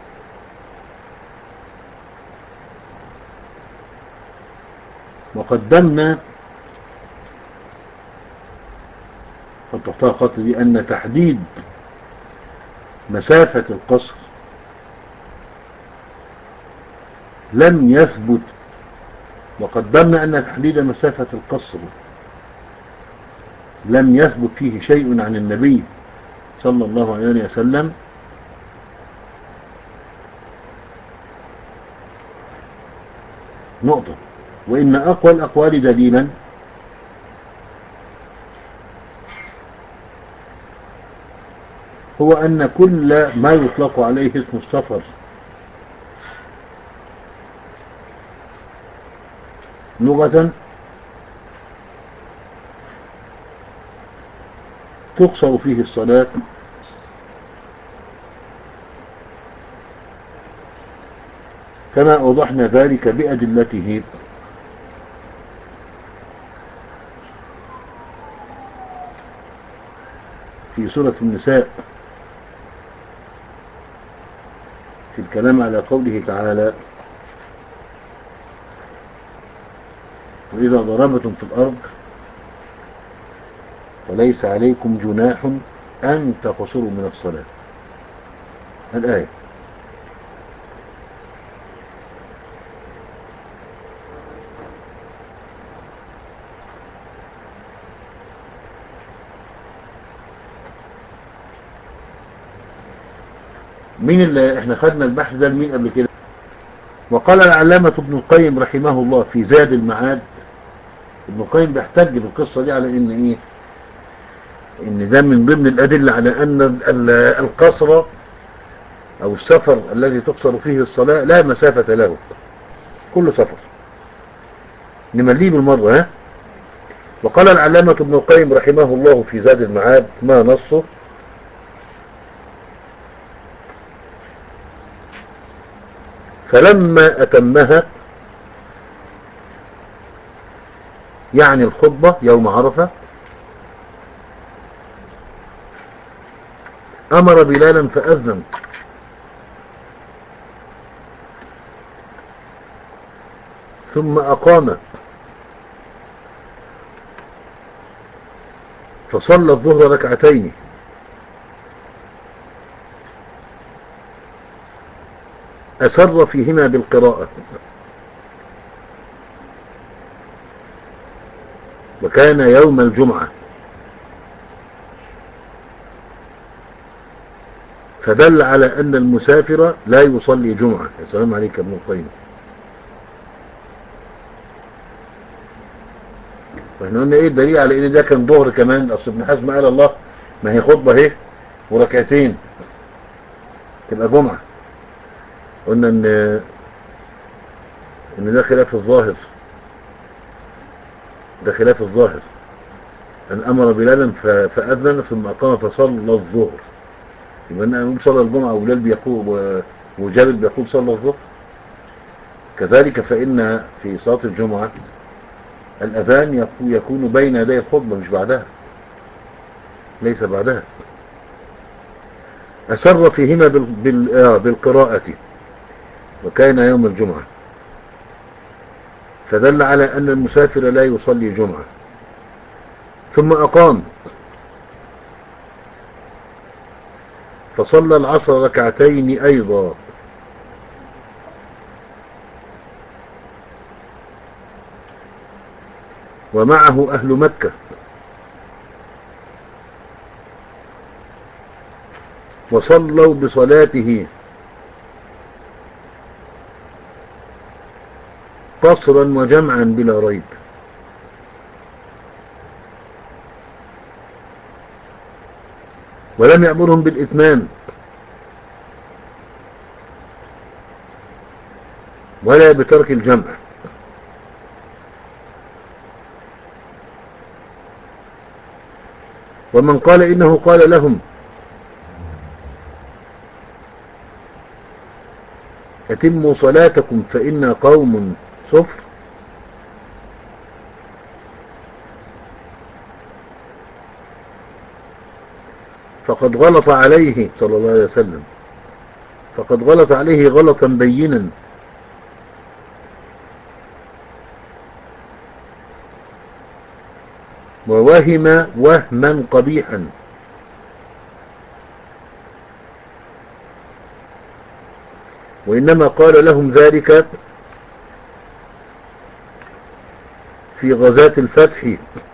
وقدمنا قد تحتها خط دي أن تحديد مسافة القصر لم يثبت. وقدمنا أن تحديد مسافة القصر لم يثبت فيه شيء عن النبي صلى الله عليه وسلم، نقطة. وإن أقوى الأقوال دليلا هو أن كل ما يطلق عليه اسم السفر لغة تقصر فيه الصلاة كما أوضحنا ذلك بأدلته في سورة النساء في الكلام على قوله تعالى: وإذا ضربتم في الأرض فليس عليكم جناح أن تقصروا من الصلاة. الآية. مين اللي احنا خدنا البحث ده لمين قبل كده؟ وقال العلامة ابن القيم رحمه الله في زاد المعاد، ابن القيم بيحتج بالقصة دي على ان ايه، ان ده من ضمن الادلة على ان القصر او السفر الذي تقصر فيه الصلاة لا مسافة له، كل سفر نمليه بالمرة. ها. وقال العلامة ابن القيم رحمه الله في زاد المعاد ما نصه: فلما أتمها يعني الخطبة يوم عرفة أمر بلالا فأذن، ثم أقام فصلى الظهر ركعتين، أسر فيهما بالقراءة، وكان يوم الجمعة، فدل على أن المسافر لا يصلي جمعة. السلام عليك ابن القيم. واحنا قلنا ايه الدليل على ان ده كان ظهر كمان؟ اصل ابن حزم قال الله ما هي خطبة اهي وركعتين تبقى جمعة. قلنا ان ان ده خلاف الظاهر، ده خلاف الظاهر. ان امر بلالا فاذن ثم اقام فصلى الظهر، يبقى انا اقول صلى الجمعة وبلال بيقول وجابر بيقول صلى الظهر. كذلك فإن في صلاة الجمعة الأذان يكون بين يدي الخطبة مش بعدها، ليس بعدها. أسر فيهما بالقراءة، وكان يوم الجمعة، فدل على أن المسافر لا يصلي جمعة. ثم أقام فصلى العصر ركعتين أيضا، ومعه أهل مكة، وصلوا بصلاته قصرا وجمعا بلا ريب. ولم يأمرهم بالإتمام، ولا بترك الجمع. ومن قال إنه قال لهم أتموا صلاتكم فإنا قوم صفر، فقد غلط عليه صلى الله عليه وسلم، فقد غلط عليه غلطا بينا، ووهم وهما قبيحا. وإنما قال لهم ذلك في غزاة الفتح،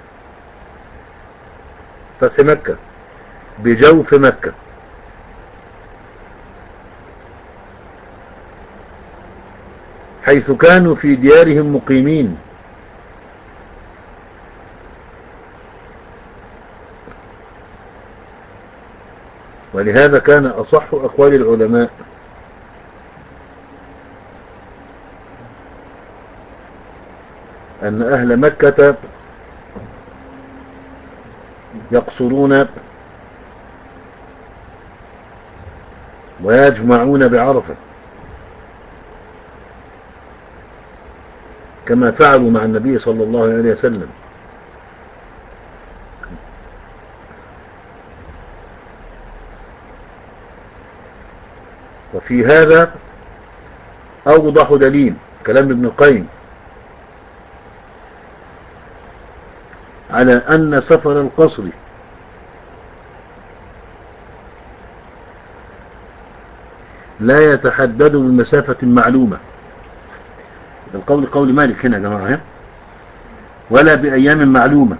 فتح مكة، بجوف مكة، حيث كانوا في ديارهم مقيمين، ولهذا كان أصح أقوال العلماء أن أهل مكة يقصرون ويجمعون بعرفة، كما فعلوا مع النبي صلى الله عليه وسلم. وفي هذا أوضح دليل كلام ابن القيم على أن سفر القصر لا يتحدد بمسافة معلومة، القول قول مالك هنا يا جماعة، ولا بأيام معلومة،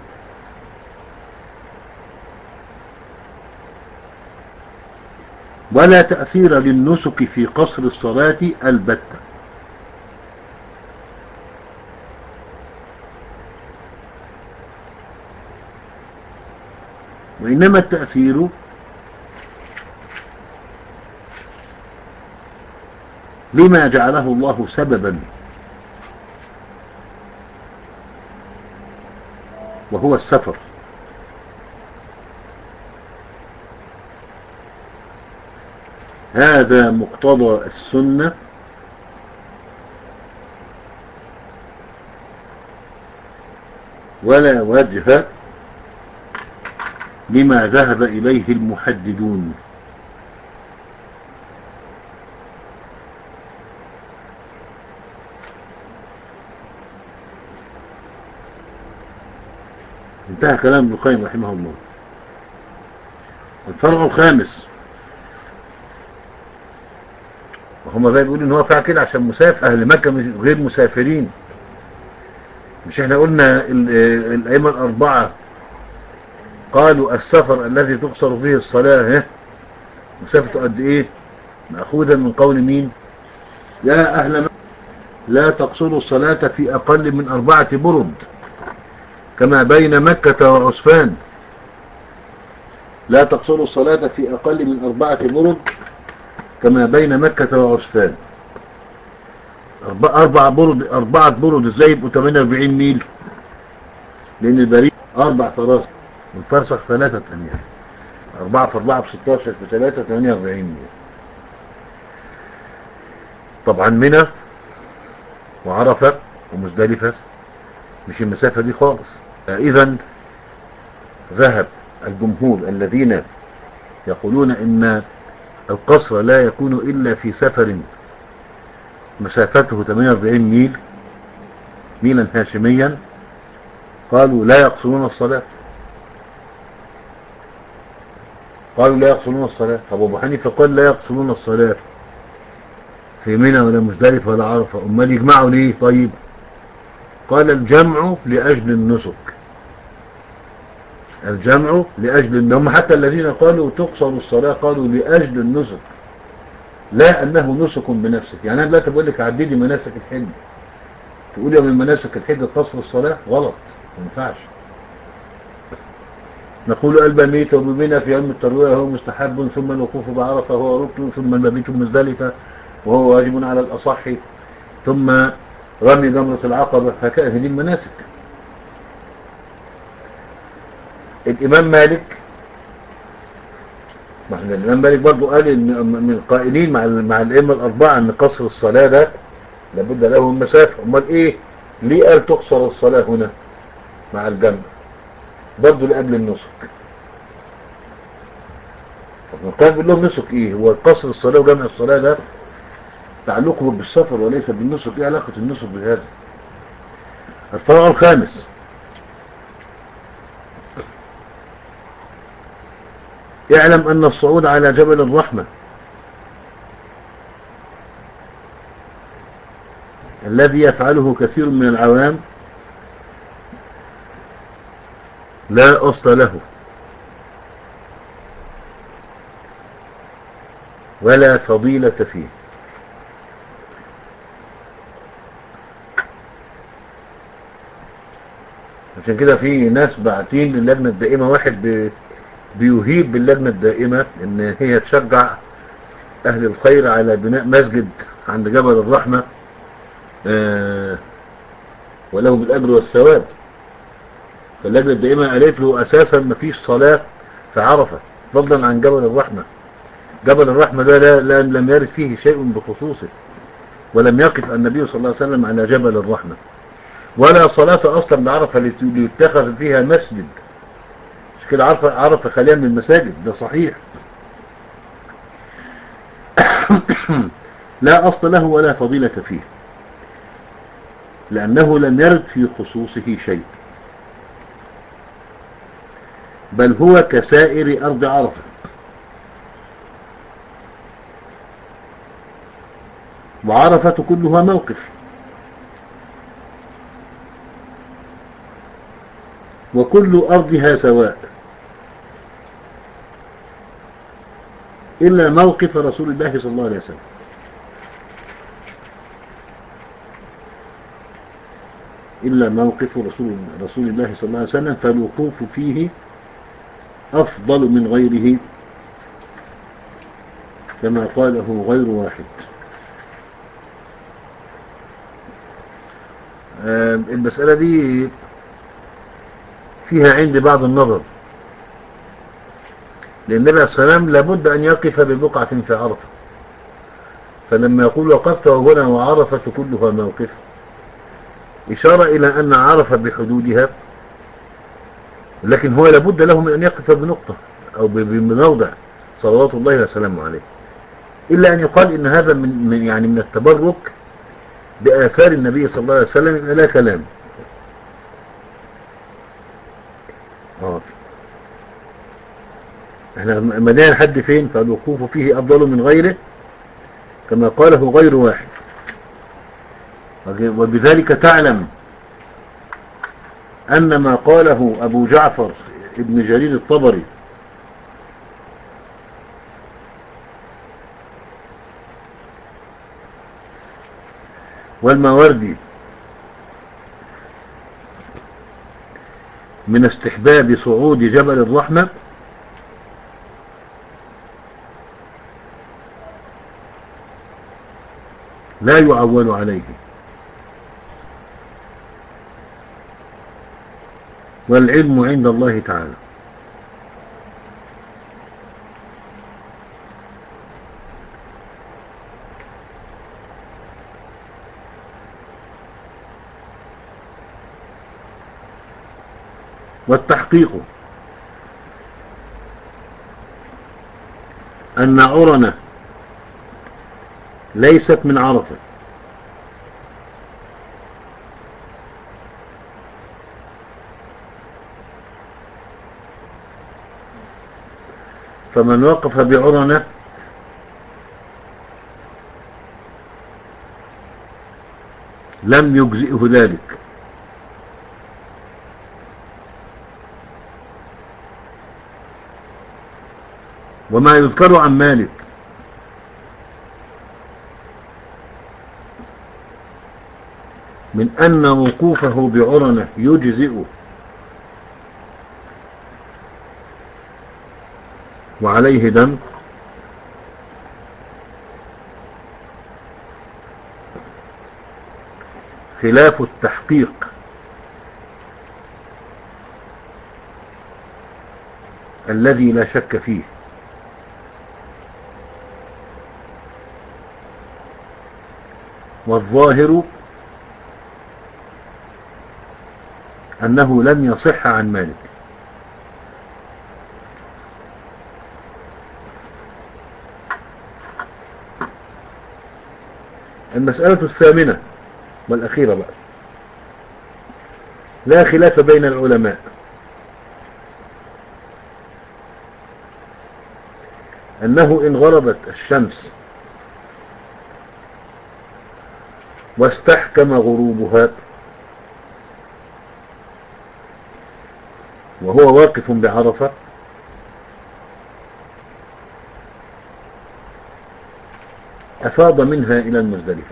ولا تأثير للنسك في قصر الصلاة البتة. وإنما التأثير لما جعله الله سببا، وهو السفر. هذا مقتضى السنة ولا وجه لما ذهب إليه المحددون. انتهى كلام ابن القيم رحمه الله. الفرع الخامس، وهم بقى بيقولوا ان هو فعل كده عشان مسافر، اهل مكة غير مسافرين. مش احنا قلنا الائمة الاربعة قالوا السفر الذي تقصر فيه الصلاة مسافته قد ايه؟ مأخوذا من قول مين؟ يا اهل مكة لا تقصروا الصلاة في اقل من اربعة برد كما بين مكة وعسفان. لا تقصروا الصلاة في اقل من اربعة برد كما بين مكة وعسفان. أربعة برد، أربعة برد ازاي يبقوا ثمانية وأربعين ميل؟ لأن البريد أربع فراسخ والفرسخ ثلاثة أميال، أربعة في أربعة بستاشر في ثلاثة ثمانية وأربعين ميل. طبعا منى وعرفة ومزدلفة مش المسافة دي خالص. إذن ذهب الجمهور الذين يقولون إن القصر لا يكون إلا في سفر مسافته ثمانية وأربعين ميل ميلا هاشميا، قالوا لا يقصرون الصلاة. قالوا لا يقصرون الصلاة. طب أبو حنيفة قال لا يقصرون الصلاة في منى ولا مزدلفة ولا عرفة، أمال يجمعوا ليه؟ طيب قال الجمع لأجل النسك، الجمع لأجل النسك. هم حتى الذين قالوا تقصر الصلاة قالوا لأجل النسك، لا أنه نسك بنفسه. يعني أنا دلوقتي بقول لك عددي مناسك الحج، تقول يا من مناسك الحج قصر الصلاة، غلط، ما ينفعش. نقول قلب ميت وبمنى في يوم التروية هو مستحب، ثم الوقوف بعرفة هو ركن، ثم المبيت مزدلفة وهو واجب على الأصح، ثم رمي جمرة العقبة، هكذا هذه المناسك. الإمام مالك، ما احنا الإمام مالك برضو قال إن من القائلين مع مع الأئمة الأربعة أن قصر الصلاة ده لابد له من مسافة. أمال إيه؟ ليه قال تقصر الصلاة هنا مع الجمع؟ برضو لقبل النسك. كان بيقول لهم نسك إيه؟ هو قصر الصلاة وجمع الصلاة ده تعلقه بالسفر وليس بالنسك. إيه علاقة النسك بهذا؟ الفرع الخامس: اعلم أن الصعود على جبل الرحمة الذي يفعله كثير من العوام لا أصل له ولا فضيلة فيه. عشان كده في ناس باعتين للجنة الدائمة، واحد بي بيهيب باللجنة الدائمة ان هي تشجع اهل الخير على بناء مسجد عند جبل الرحمة آه وله بالاجر والثواب. فاللجنة الدائمة قالت له اساسا مفيش صلاة في عرفة فضلا عن جبل الرحمة. جبل الرحمة ده لا لا لم يرد فيه شيء بخصوصه، ولم يقف النبي صلى الله عليه وسلم على جبل الرحمة، ولا صلاة اصلا بعرفة ليتخذ فيها مسجد. مش كده عرفة عرفة خاليا من المساجد، ده صحيح. لا أصل له ولا فضيلة فيه، لأنه لم يرد في خصوصه شيء، بل هو كسائر أرض عرفة. وعرفة كلها موقف، وكل أرضها سواء إلا موقف رسول الله صلى الله عليه وسلم. إلا موقف رسول, رسول الله صلى الله عليه وسلم، فالوقوف فيه أفضل من غيره كما قاله غير واحد. المسألة دي فيها عندي بعض النظر، لأن النبي عليه الصلاة والسلام لابد أن يقف ببقعة في عرفة، فلما يقول وقفت هنا وعرفة كلها موقف، إشارة إلى أن عرفة بحدودها، لكن هو لابد له من أن يقف بنقطة أو بموضع صلوات الله وسلامه عليه. إلا أن يقال إن هذا من يعني من التبرك بآثار النبي صلى الله عليه وسلم، لا كلام. آه. احنا مدينا لحد فين؟ فالوقوف فيه أفضل من غيره كما قاله غير واحد. وبذلك تعلم أن ما قاله أبو جعفر ابن جرير الطبري والماوردي من استحباب صعود جبل الرحمة لا يعول عليه، والعلم عند الله تعالى. والتحقيق أن عرنة ليست من عرفة، فمن وقف بعرنة لم يجزئه ذلك، وما يذكر عن مالك من أن وقوفه بعرنة يجزئه وعليه دم، خلاف التحقيق الذي لا شك فيه. والظاهر أنه لم يصح عن مالك. المسألة الثامنة والأخيرة بقى، لا خلاف بين العلماء أنه إن غربت الشمس واستحكم غروبها وهو واقف بعرفة أفاض منها إلى المزدلفة.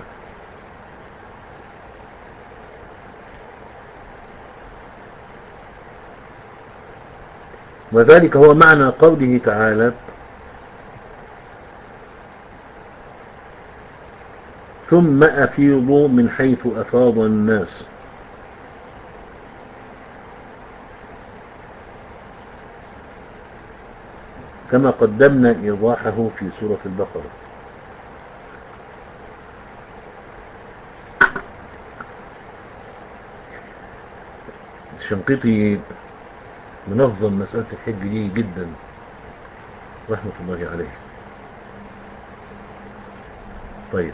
وذلك هو معنى قوله تعالى: ثم أفيضوا من حيث أفاض الناس. كما قدمنا إيضاحه في سورة البقرة. الشنقيطي منظم مسألة الحج دي جدا رحمة الله عليه. طيب،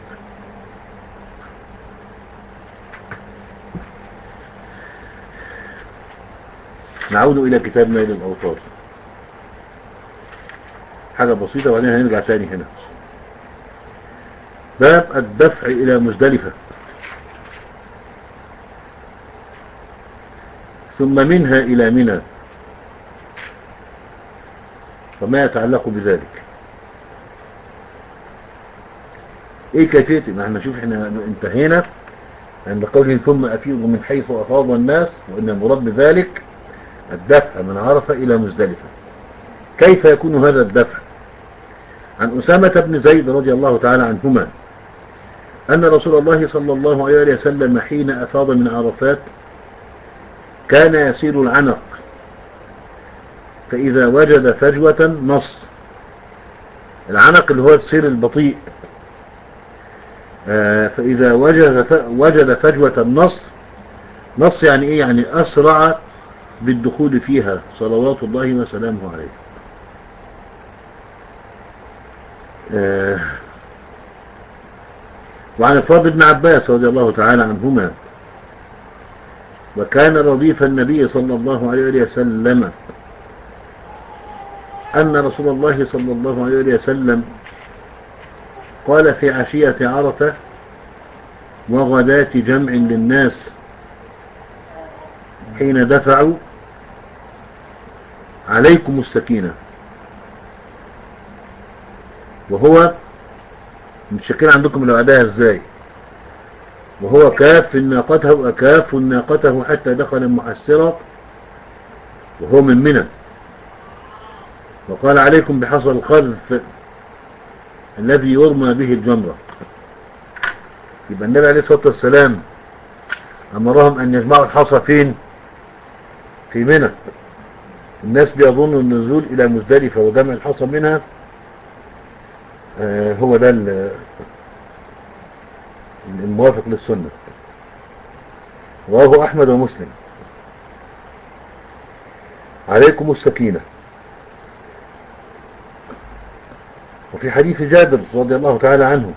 نعود إلى كتاب نيل الأوطار. حاجة بسيطة وبعدين هنرجع تاني هنا. باب الدفع إلى مزدلفة ثم منها إلى منى وما يتعلق بذلك. ايه كيفية؟ ما احنا نشوف، احنا انتهينا عند قوله ثم أفيضوا من حيث أفاض الناس، وإن المراد بذلك الدفع من عرفة إلى مزدلفة. كيف يكون هذا الدفع؟ عن أسامة بن زيد رضي الله تعالى عنهما أن رسول الله صلى الله عليه وسلم حين أفاض من عرفات كان يسير العنق، فإذا وجد فجوة نص. العنق اللي هو السير البطيء، فإذا وجد وجد فجوة النص. نص يعني إيه؟ يعني أسرع بالدخول فيها صلوات الله وسلامه عليه. وعن الفضل بن عباس رضي الله تعالى عنهما: وكان رديف النبي صلى الله عليه وسلم أن رسول الله صلى الله عليه وسلم قال في عشية عرفة وغداة جمع للناس حين دفعوا: عليكم السكينة. وهو متشكل عندكم الوعداء ازاي؟ وهو كاف ناقته وأكاف ناقته حتى دخل المحسرة وهو من منى. وقال: عليكم بحصى الخذف الذي يرمى به الجمرة. يبقى النبي عليه الصلاة والسلام أمرهم أن يجمعوا الحصى فين؟ في منى. الناس بيظنوا النزول إلى مزدلفة وجمع الحصى منها آه هو ده الموافق للسنة. وهو أحمد ومسلم. عليكم السكينة. وفي حديث جابر رضي الله تعالى عنه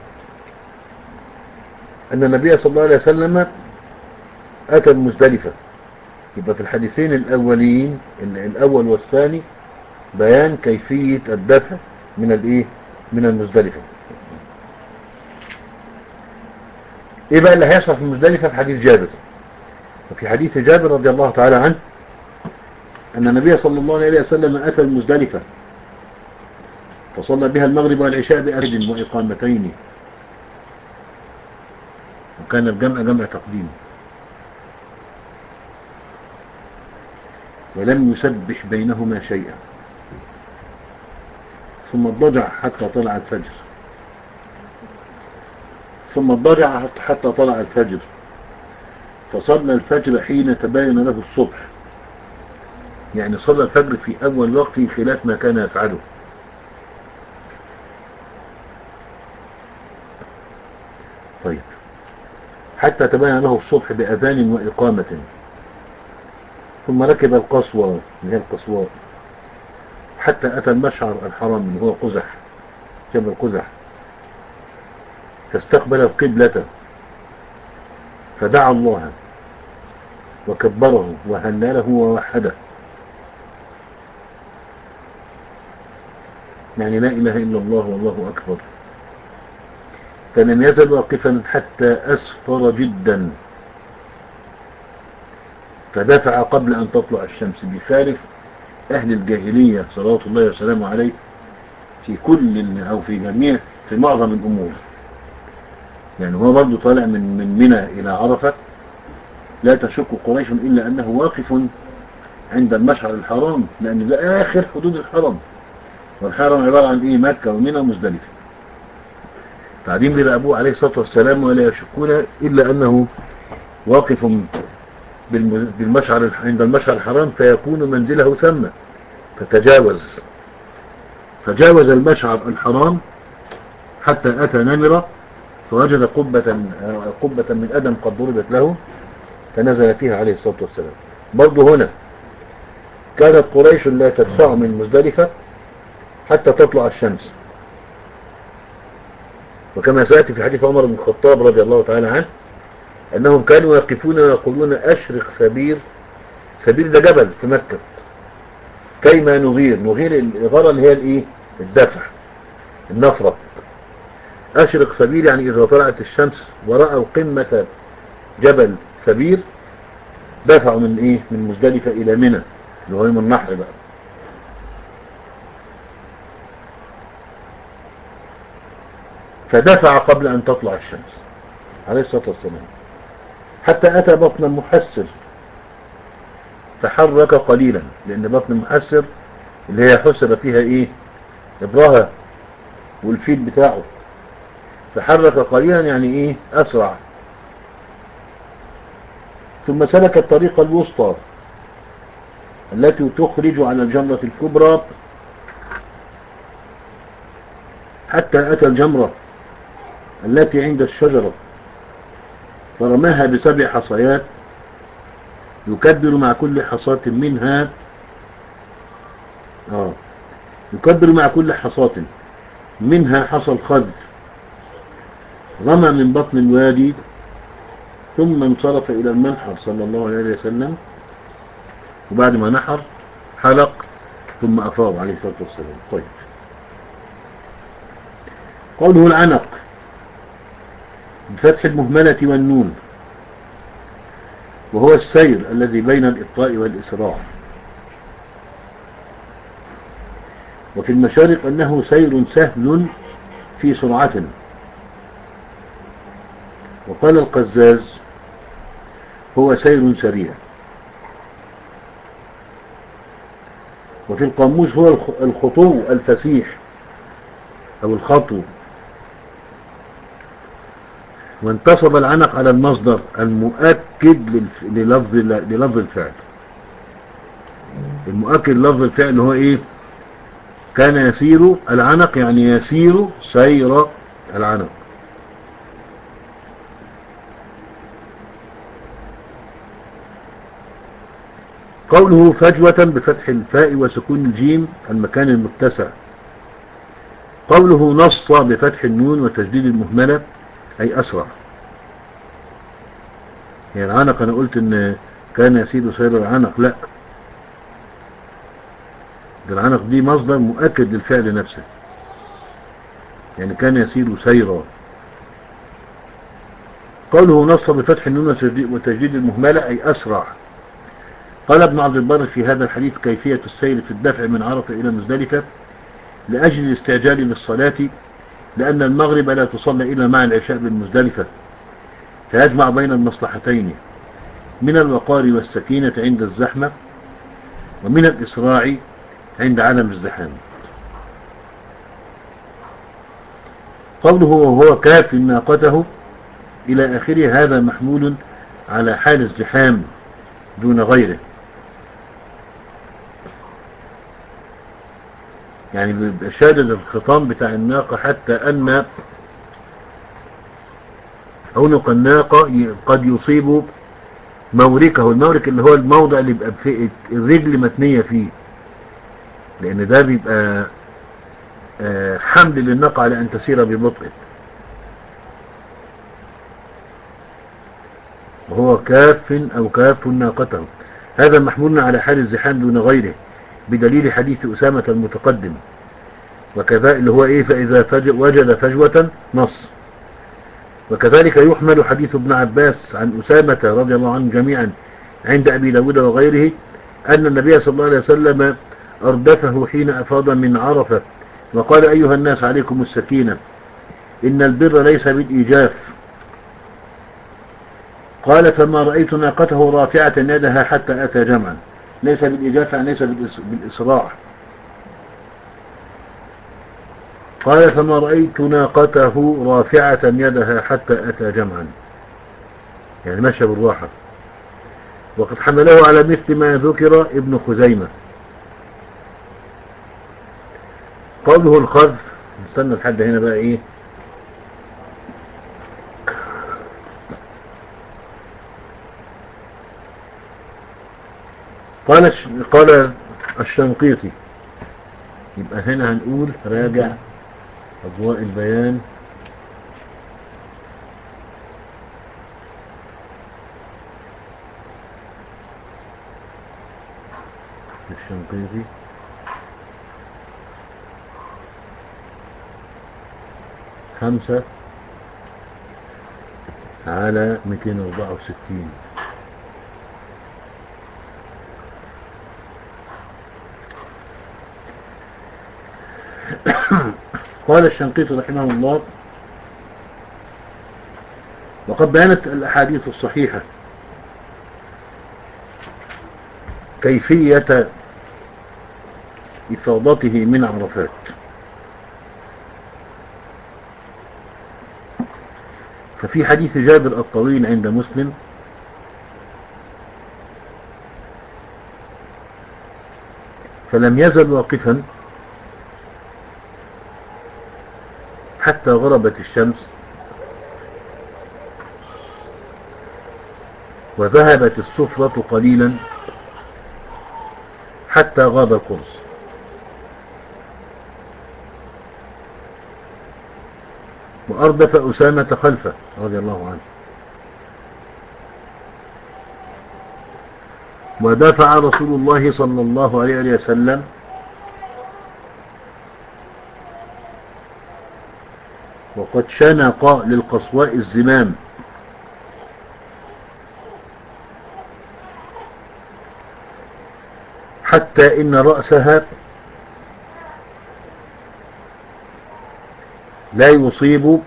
أن النبي صلى الله عليه وسلم أتى المزدلفة. يبقى في الحديثين الأولين، الأول والثاني، بيان كيفية الدفع من الإيه؟ من المزدلفة. إيه بقى اللي هيحصل في المزدلفة في حديث جابر؟ وفي حديث جابر رضي الله تعالى عنه أن النبي صلى الله عليه وسلم أتى المزدلفة فصلى بها المغرب والعشاء بأرد وإقامتين، وكان الجمع جمع تقديم، ولم يسبح بينهما شيئا، ثم اضطجع حتى طلع الفجر ثم اضطجع حتى طلع الفجر فصلى الفجر حين تبين له الصبح، يعني صلى الفجر في أول وقت خلاف ما كان يفعله. طيب، حتى تبين له الصبح بأذان وإقامة، ثم ركب القصوى اللي هي القصواء حتى أتى المشعر الحرام اللي هو قزح، جبل قزح، فاستقبل القبلة فدعا الله وكبره وهلله ووحده، يعني لا إله إلا الله والله أكبر، فلم يزل واقفا حتى أسفر جدا، فدفع قبل أن تطلع الشمس، بخالف أهل الجاهلية صلوات الله وسلامه عليه في كل أو في جميع في معظم الأمور. يعني هو برضو طالع من من منى إلى عرفة، لا تشك قريش إلا أنه واقف عند المشعر الحرام، لأن ده آخر حدود الحرم، والحرم عبارة عن إيه؟ مكة ومنى ومزدلفة. بعدين بيراقبوه عليه الصلاة والسلام ولا يشكون إلا أنه واقف بالمشعر عند المشعر الحرام، فيكون منزله ثم، فتجاوز فجاوز المشعر الحرام حتى أتى نمرة، فوجد قبة قبة من أدم قد ضربت له، فنزل فيها عليه الصلاة والسلام. برضو هنا كانت قريش لا تدفع من مزدلفة حتى تطلع الشمس، وكما سيأتي في حديث عمر بن الخطاب رضي الله تعالى عنه أنهم كانوا يقفون ويقولون أشرق سبير، سبير ده جبل في مكة، كيما نغير، نغير الإغارة اللي هي الإيه؟ الدفع، النفرة. أشرق سبير يعني إذا طلعت الشمس ورأوا قمة جبل سبير دفعوا من إيه؟ من مزدلفة إلى منى اللي هو يوم النحر بقى. فدفع قبل أن تطلع الشمس عليه الصلاة والسلام حتى أتى بطن محسر، فحرك قليلا، لأن بطن محسر اللي هي حسر فيها إيه؟ إبرهة والفيل بتاعه، فحرك قليلا يعني إيه؟ أسرع. ثم سلك الطريق الوسطى التي تخرج على الجمرة الكبرى حتى أتى الجمرة التي عند الشجرة، فرماها بسبع حصيات، يكبر مع كل حصاة منها آه يكبر مع كل حصاة منها حصى الخذ، رمى من بطن الوادي، ثم انصرف إلى المنحر صلى الله عليه وسلم، وبعد ما نحر حلق ثم أفاض عليه الصلاة والسلام. طيب، قوله العنق بفتح المهملة والنون، وهو السير الذي بين الإبطاء والإسراع، وفي المشارق أنه سير سهل في سرعة. وقال القزاز هو سير سريع. وفي القاموس هو الخطو الفسيح أو الخطو. وانتصب العنق على المصدر المؤكد للفظ للفظ الفعل، المؤكد لفظ الفعل هو ايه؟ كان يسير العنق، يعني يسير سير العنق. قوله فجوة بفتح الفاء وسكون الجيم المكان المتسع. قوله نص بفتح النون وتجديد المهملة أي أسرع. يعني العنق أنا قلت إن كان يسير سير العنق، لا، ده العنق دي مصدر مؤكد للفعل نفسه، يعني كان يسير سيرا. قوله نص بفتح النون وتجديد المهملة أي أسرع. قال ابن عبد البر في هذا الحديث كيفية السير في الدفع من عرفة إلى مزدلفة لأجل الاستعجال للصلاة، لأن المغرب لا تصلى إلا مع العشاء بالمزدلفة، فيجمع بين المصلحتين من الوقار والسكينة عند الزحمة، ومن الإسراع عند عدم الزحام. قوله وهو كاف ناقته إلى آخره هذا محمول على حال الزحام دون غيره، يعني بيبقى شادد الخطام بتاع الناقة حتى أن عنق الناقة قد يصيب موركه. المورك اللي هو الموضع اللي بيبقى في الرجل متنية فيه، لأن ده بيبقى حمل للناقة على أن تسير ببطء، وهو كاف أو كاف ناقته. هذا محمول على حال الزحام دون غيره بدليل حديث أسامة المتقدم، وكذا اللي هو إيه فإذا فج وجد فجوة نص. وكذلك يحمل حديث ابن عباس عن أسامة رضي الله عنه جميعا عند أبي داود وغيره أن النبي صلى الله عليه وسلم أردفه حين أفاض من عرفة وقال أيها الناس عليكم السكينة إن البر ليس بالإيجاف. قال فما رأيت ناقته رافعة يدها حتى أتى جمعا. ليس بالإيجاف يعني ليس بالإسراع. قال فما رأيت ناقته رافعة يدها حتى أتى جمعا، يعني مشى بالراحة. وقد حمله على مثل ما ذكر ابن خزيمة. قوله الخذف، نستنى لحد هنا بقى ايه. قال قال الشنقيطي، يبقى هنا هنقول راجع أضواء البيان الشنقيطي خمسة على مئتين وأربعة وستين. قال الشنقيطي رحمه الله وقد بيانت الأحاديث الصحيحة كيفية إفاضته من عرفات، ففي حديث جابر الطويل عند مسلم فلم يزل واقفا حتى غربت الشمس وذهبت الصفرة قليلا حتى غاب القرص. وأردف أسامة خلفه رضي الله عنه، ودافع رسول الله صلى الله عليه وسلم وقد شنق للقصواء الزمام حتى إن رأسها لا يصيب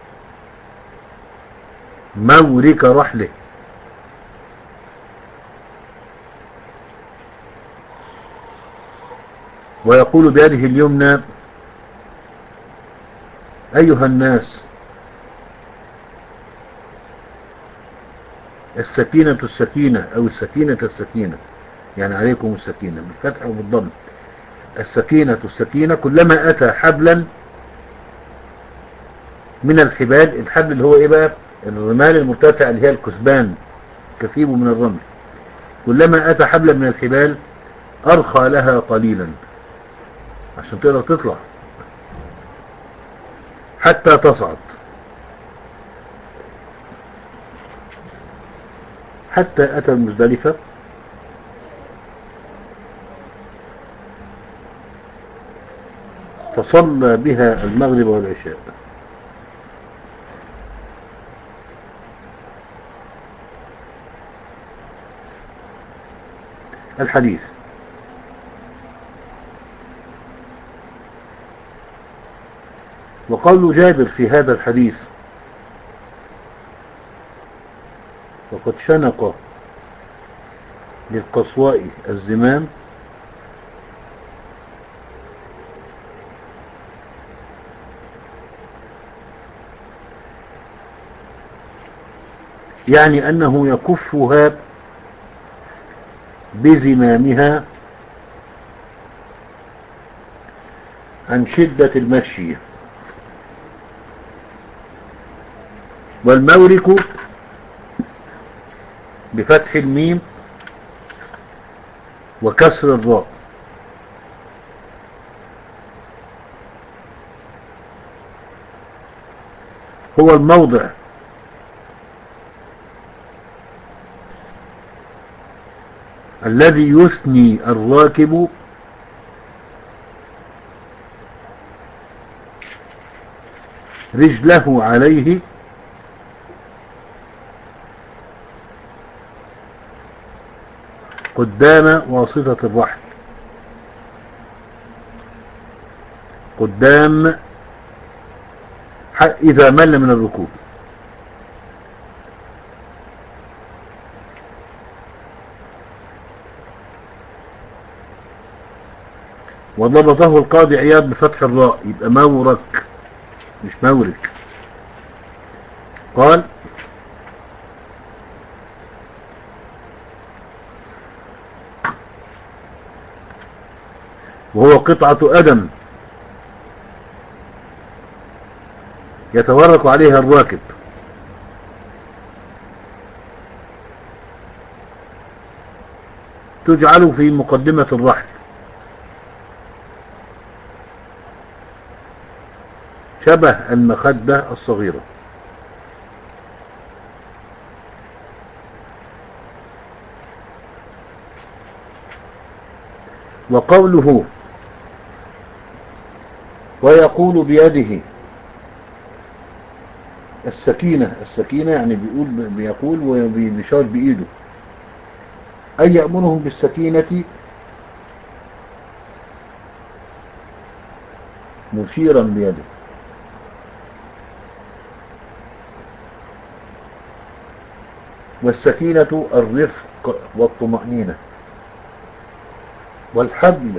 مورك رحله، ويقول بيده اليمنى أيها الناس السكينة السكينة أو السكينة السكينة، يعني عليكم السكينة بالفتح وبالضم. السكينة السكينة كلما أتى حبلا من الحبال، الحبل اللي هو إيه بقى الرمال المرتفع اللي هي الكثبان كثيب من الرمل، كلما أتى حبلا من الحبال أرخى لها قليلا عشان تقدر تطلع حتى تصعد، حتى أتى المزدلفة فصلى بها المغرب والعشاء. الحديث وقول جابر في هذا الحديث وقد شنق للقصواء الزمام يعني أنه يكفها بزمامها عن شدة المشي. والمورك بفتح الميم وكسر الراء. هو الموضع الذي يثني الراكب رجله عليه قدام واسطة الرحل، قدام إذا مل من الركوب. وضبطه القاضي عياض بفتح الراء، يبقى مورك مش مورك. قال: وهو قطعة أدم يتورك عليها الراكب، تجعل في مقدمة الرحل، شبه المخدة الصغيرة. وقوله ويقول بيده السكينة، السكينة يعني بيقول بيقول وبيشار بإيده، أي يأمرهم بالسكينة مشيرا بيده. والسكينة الرفق والطمأنينة، والحبل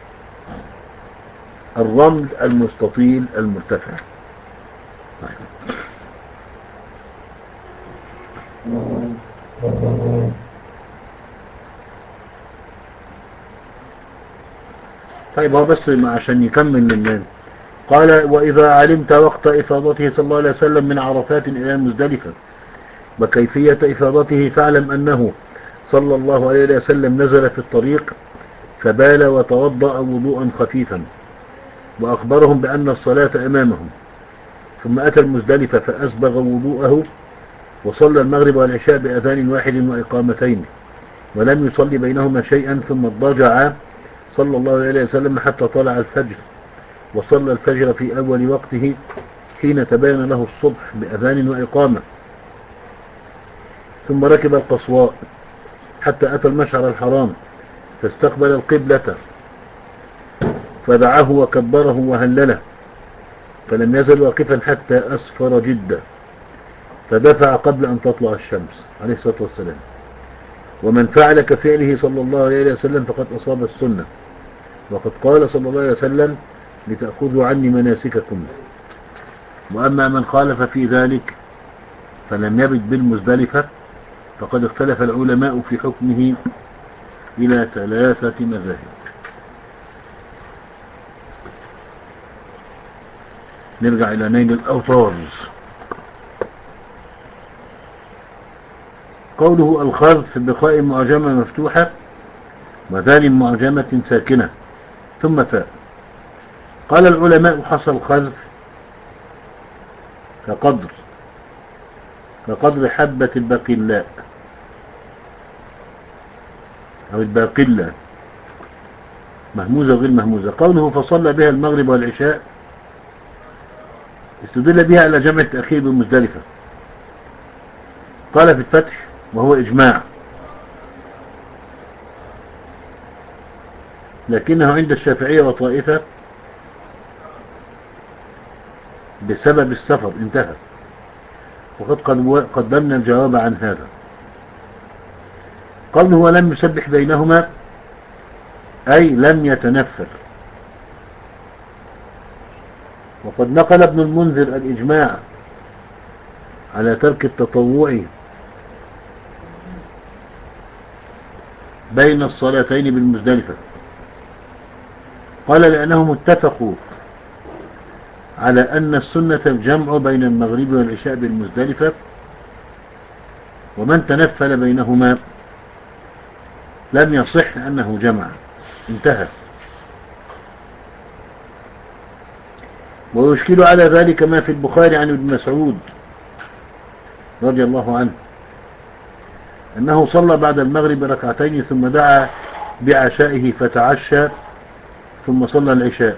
الرمل المستطيل المرتفع. طيب هو بس عشان يكمل من قال: وإذا علمت وقت إفاضته صلى الله عليه وسلم من عرفات إلى مزدلفة وكيفية إفاضته فاعلم أنه صلى الله عليه وسلم نزل في الطريق فبال وتوضأ وضوءا خفيفا، وأخبرهم بأن الصلاة أمامهم، ثم أتى المزدلفة فأسبغ وضوءه وصلى المغرب والعشاء بأذان واحد وإقامتين، ولم يصلي بينهما شيئا، ثم اضطجع صلى الله عليه وسلم حتى طلع الفجر، وصلى الفجر في أول وقته حين تبين له الصبح بأذان وإقامة، ثم ركب القصواء حتى أتى المشعر الحرام فاستقبل القبلة فدعاه وكبره وهلله، فلم يزل واقفا حتى أسفر جدا، فدفع قبل أن تطلع الشمس عليه الصلاة والسلام. ومن فعل كفعله صلى الله عليه وسلم فقد أصاب السنة، وقد قال صلى الله عليه وسلم: لتأخذوا عني مناسككم. وأما من خالف في ذلك فلم يبت بالمزدلفة فقد اختلف العلماء في حكمه إلى ثلاثة مذاهب. نرجع إلى نيل الأوطار. قوله الخذف بقاء معجمة مفتوحة وذال معجمة ساكنة ثم تاء. قال العلماء: حصل خذف كقدر كقدر حبة البقلاء أو الباقلة، مهموزة وغير مهموزة. قوله فصلى بها المغرب والعشاء استدل بها على جمع التأخير بالمزدلفة. قال في الفتح: وهو إجماع، لكنه عند الشافعية وطائفة بسبب السفر انتهى، وقد قدمنا الجواب عن هذا. قوله ولم يسبح بينهما أي لم يتنفل. وقد نقل ابن المنذر الإجماع على ترك التطوع بين الصلاتين بالمزدلفة؟ قال لأنهم اتفقوا على أن السنة الجمع بين المغرب والعشاء بالمزدلفة، ومن تنفل بينهما لم يصح أنه جمع. انتهى. ويشكل على ذلك ما في البخاري عن ابن مسعود رضي الله عنه أنه صلى بعد المغرب ركعتين ثم دعا بعشائه فتعشى ثم صلى العشاء.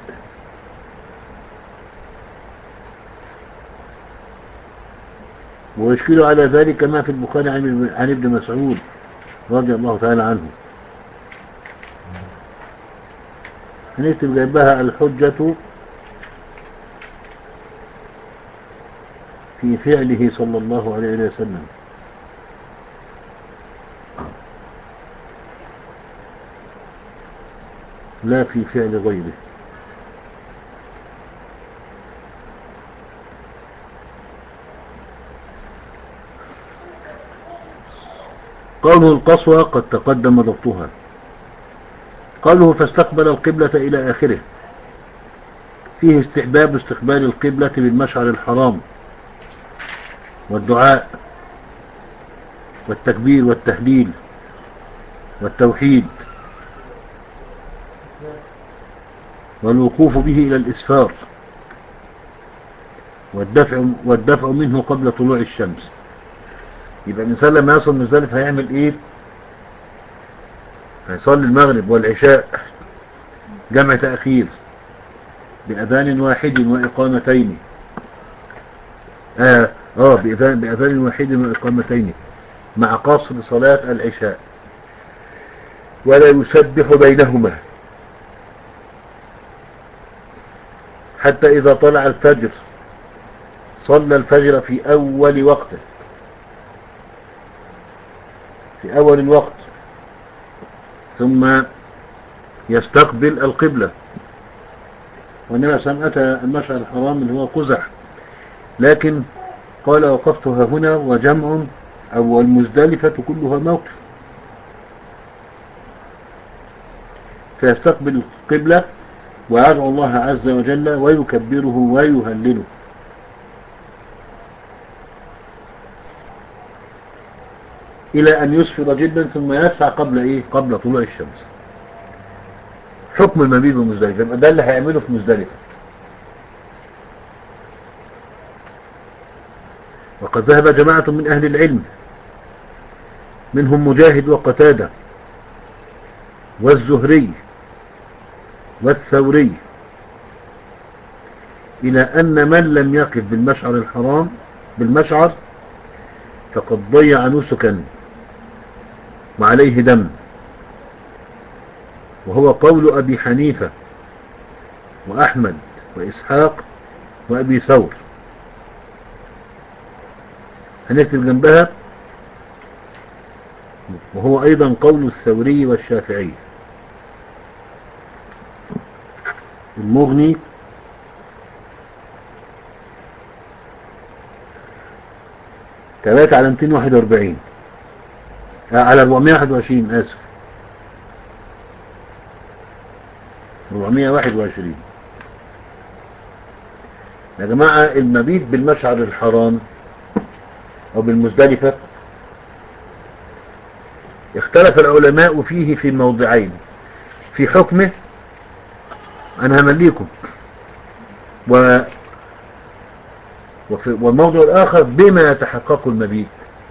ويشكل على ذلك ما في البخاري عن ابن مسعود رضي الله تعالى عنه. هنكتب جنبها الحجة في فعله صلى الله عليه وسلم. لا في فعل غيره. قوله القصوى قد تقدم ضبطها. قوله فاستقبل القبلة إلى آخره، فيه استحباب استقبال القبلة بالمشعر الحرام والدعاء والتكبير والتهليل والتوحيد والوقوف به إلى الإسفار والدفع, والدفع منه قبل طلوع الشمس. يبقى الإنسان لما يصل مزدلفة هيعمل إيه؟ هيصلي المغرب والعشاء جمع تأخير بأذان واحد وإقامتين آه, آه بأذان, بأذان واحد وإقامتين مع قصر صلاة العشاء، ولا يسبح بينهما حتى إذا طلع الفجر صلى الفجر في أول وقته في أول الوقت ثم يستقبل القبلة. وإنما سمعت المشعر الحرام اللي هو قزح، لكن قال وقفتها هنا وجمع أو المزدلفة كلها موقف، فيستقبل القبلة ويدعو الله عز وجل ويكبره ويهلله. إلى أن يسفر جدا ثم يدفع قبل إيه؟ قبل طلوع الشمس. حكم المبيت بمزدلفة ده اللي هيعمله في مزدلفة. وقد ذهب جماعة من أهل العلم منهم مجاهد وقتادة والزهري والثوري إلى أن من لم يقف بالمشعر الحرام بالمشعر فقد ضيع نسكا وعليه دم، وهو قول أبي حنيفة وأحمد وإسحاق وأبي ثور. هنكتب جنبها وهو أيضا قول الثوري والشافعي. المغني ثلاثة على مئتين وواحد وأربعين على أربعمائة وواحد وعشرين آسف أربعمائة وواحد وعشرين. يا جماعة المبيت بالمشعر الحرام أو بالمزدلفة اختلف العلماء فيه في موضعين في حكمه، أنا همليكم، و والموضوع الآخر بما يتحقق المبيت.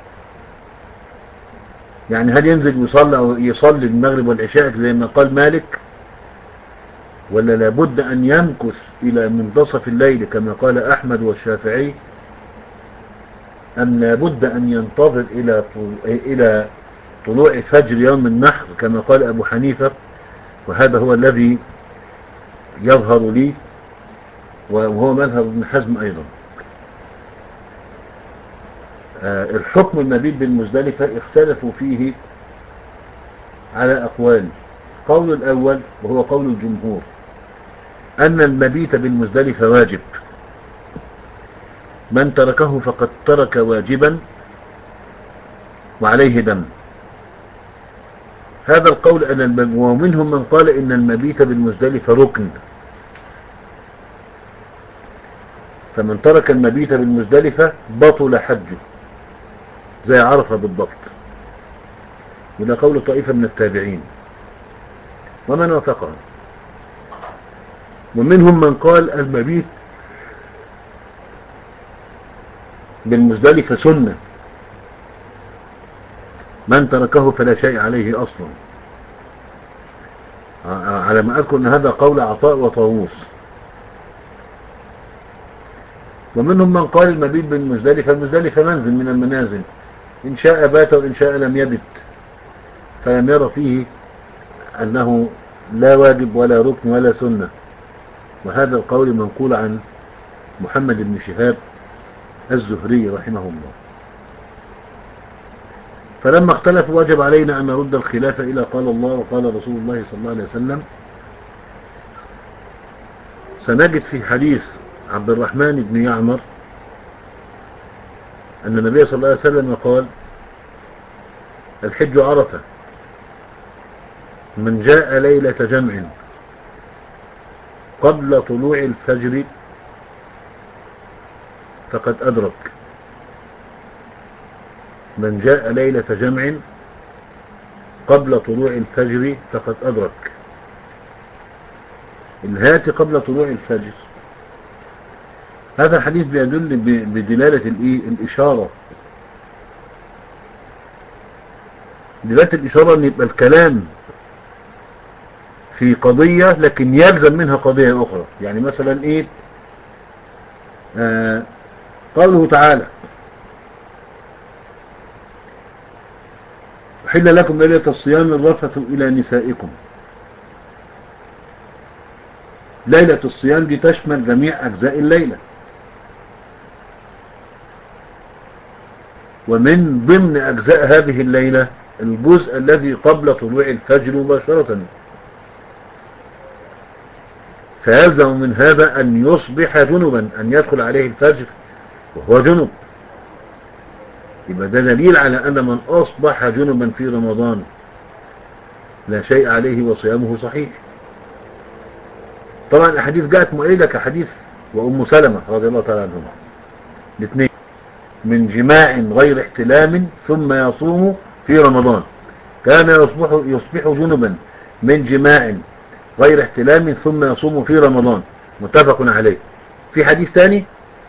يعني هل ينزل ويصلي أو يصلي المغرب والعشاء زي ما قال مالك، ولا لابد أن يمكث إلى منتصف الليل كما قال أحمد والشافعي، أم لابد أن ينتظر إلى إلى طلوع فجر يوم النحر كما قال أبو حنيفة؟ وهذا هو الذي يظهر لي وهو مذهب ابن حزم أيضا. الحكم المبيت بالمزدلفة اختلفوا فيه على أقوال. قول الأول وهو قول الجمهور أن المبيت بالمزدلفة واجب، من تركه فقد ترك واجبا وعليه دم. هذا القول أن الم... ومنهم من قال إن المبيت بالمزدلفة ركن، فمن ترك المبيت بالمزدلفة بطل حجه زي عرفة بالضبط، وده قول طائفة من التابعين ومن وافقهم. ومنهم من قال المبيت بالمزدلفة سنة، من تركه فلا شيء عليه أصلا، على ما أذكر أن هذا قول عطاء وطاووس. ومنهم من قال المبيت بالمزدلفة، المزدلفة منزل من المنازل، إن شاء بات وإن شاء لم يبت، فلم يرى فيه أنه لا واجب ولا ركن ولا سنة. وهذا القول منقول عن محمد بن شهاب الزهري رحمه الله. فلما اختلفوا وجب علينا أن نرد الخلاف إلى قال الله وقال رسول الله صلى الله عليه وسلم. سنجد في حديث عبد الرحمن بن يعمر أن النبي صلى الله عليه وسلم قال: الحج عرفة، من جاء ليلة جمع قبل طلوع الفجر فقد أدرك. من جاء ليلة جمع قبل طلوع الفجر فقد أدرك. الهات قبل طلوع الفجر، هذا الحديث بيدل بدلالة الإشارة، دلالة الإشارة أن يبقى الكلام في قضية لكن يلزم منها قضية أخرى. يعني مثلا إيه؟ آه قوله تعالى: أحل لكم ليلة الصيام الرفث إلى نسائكم. ليلة الصيام دي تشمل جميع أجزاء الليلة، ومن ضمن أجزاء هذه الليلة الجزء الذي قبل طلوع الفجر مباشرة، فيلزم من هذا أن يصبح جنبا، أن يدخل عليه الفجر وهو جنب. يبقى ده دليل على أن من أصبح جنبا في رمضان لا شيء عليه وصيامه صحيح. طبعا الحديث جاءت مؤيدة كحديث وأم سلمة رضي الله تعالى عنهما الاثنين: من جماع غير احتلام ثم يصوم في رمضان، كان يصبح, يصبح جنبا من جماع غير احتلام ثم يصوم في رمضان، متفق عليه. في حديث ثاني: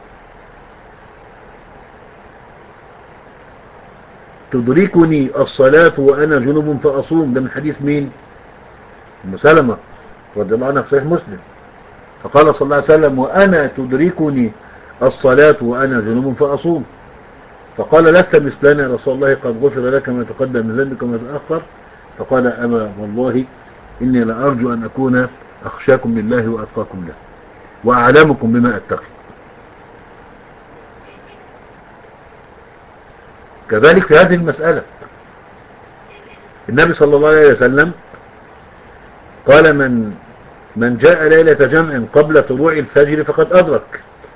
تدركني الصلاة وأنا جنب فأصوم، ده من حديث مين؟ أم سلمة رضي الله عنها في صحيح مسلم. فقال صلى الله عليه وسلم: وأنا تدركني الصلاة وأنا جنب فأصوم. فقال: لست مثلنا يا رسول الله، قد غفر لك ما تقدم من ذنبك وما تأخر. فقال: أما والله إني لأرجو أن أكون أخشاكم لله وأتقاكم له وأعلمكم بما أتقي. كذلك في هذه المسألة النبي صلى الله عليه وسلم قال: من من جاء ليلة جمع قبل طلوع الفجر فقد أدرك.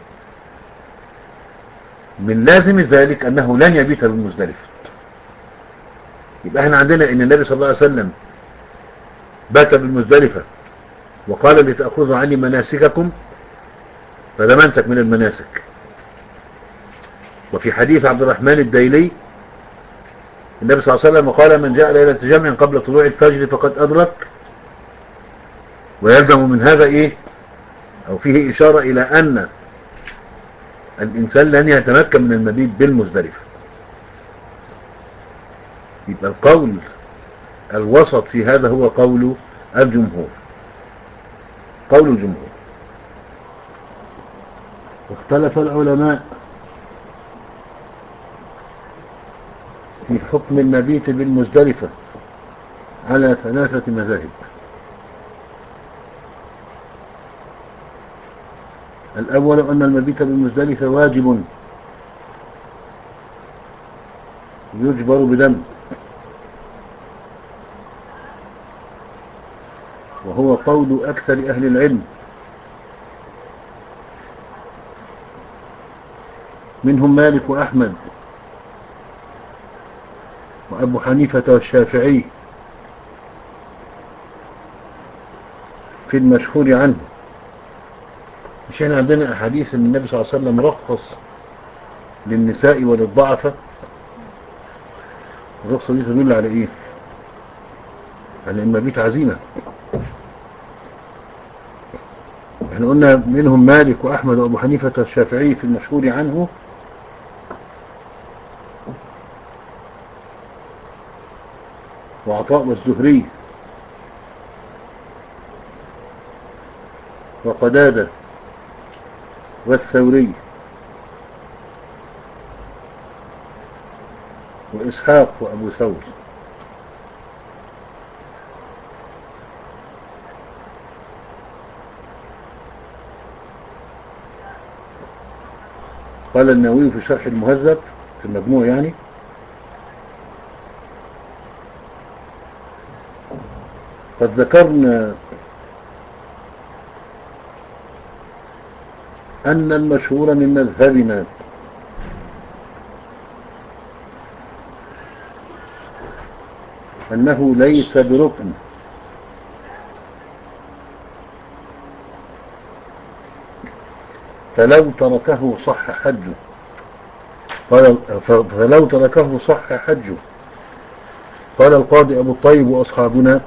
من لازم ذلك أنه لن يبيت بالمزدلفة. يبقى احنا عندنا ان النبي صلى الله عليه وسلم بات بالمزدلفة وقال: لتأخذوا عني مناسككم، فده منسك من المناسك. وفي حديث عبد الرحمن الديلي النبي صلى الله عليه وسلم قال: من جاء ليلة جمع قبل طلوع الفجر فقد أدرك. ويلزم من هذا إيه؟ أو فيه إشارة إلى أن الإنسان لن يتمكن من المبيت بالمزدلفة. يبقى القول الوسط في هذا هو قول الجمهور، قول الجمهور. واختلف العلماء في حكم المبيت بالمزدلفة على ثلاثة مذاهب. الأول أن المبيت بالمزدلفة واجب يجبر بدم، وهو قول أكثر أهل العلم، منهم مالك وأحمد وأبو حنيفة والشافعي في المشهور عنه. مش احنا عندنا أحاديث أن النبي صلى الله عليه وسلم رخص للنساء وللضعفة؟ الرخصة دي تدل على ايه؟ على إما بيت عزيمة. احنا قلنا منهم مالك وأحمد وأبو حنيفة الشافعي في المشهور عنه، وعطاء والزهري وقدادة والثوري وإسحاق وأبو ثور. قال النووي في شرح المهذب في المجموع يعني: قد ذكرنا أن المشهور من مذهبنا أنه ليس بركن، فلو تركه صح حجه. قال فلو تركه صح حجه. قال القاضي أبو الطيب وأصحابنا: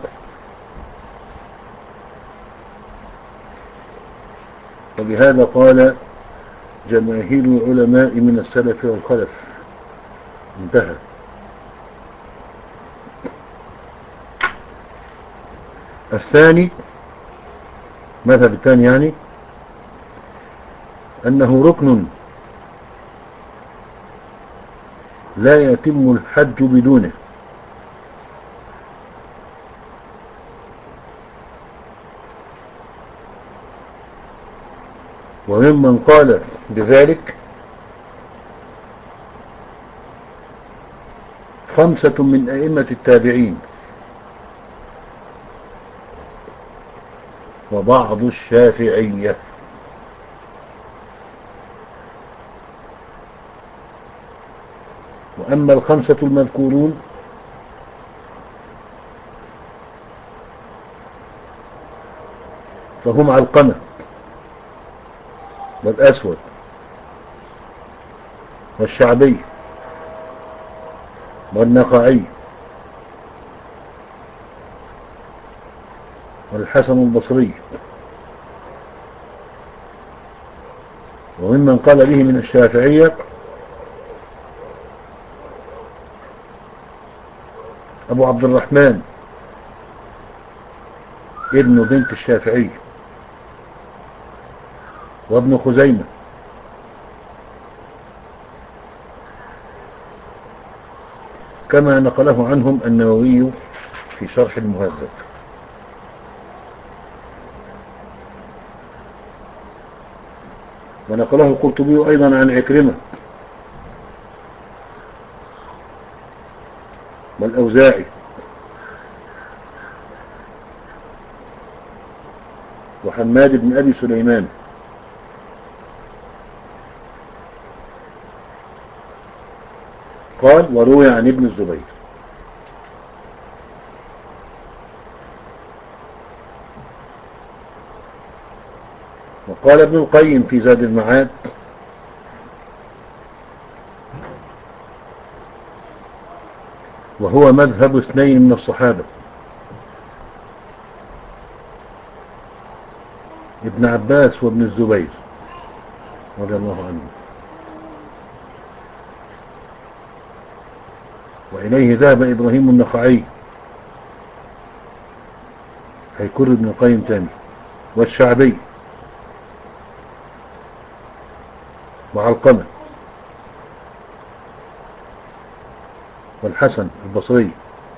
وبهذا قال جماهير العلماء من السلف والخلف. انتهى. الثاني، مذهب الثاني يعني، أنه ركن لا يتم الحج بدونه، وممن قال بذلك خمسة من أئمة التابعين وبعض الشافعية. وأما الخمسة المذكورون فهم علقمة والأسود والشعبي والنخعي والحسن البصري. وممن قال به من الشافعية أبو عبد الرحمن ابن بنت الشافعي وابن خزيمة كما نقله عنهم النووي في شرح المهذب. ونقله القرطبي أيضا عن عكرمة والأوزاعي وحماد بن أبي سليمان قال: وروي عن ابن الزبير. وقال ابن القيم في زاد المعاد: وهو مذهب اثنين من الصحابة، ابن عباس وابن الزبير رضي الله عنهم، وإليه ذهب إبراهيم النخعي، هيكر ابن القيم تاني، والشعبي وعلقمة والحسن البصري.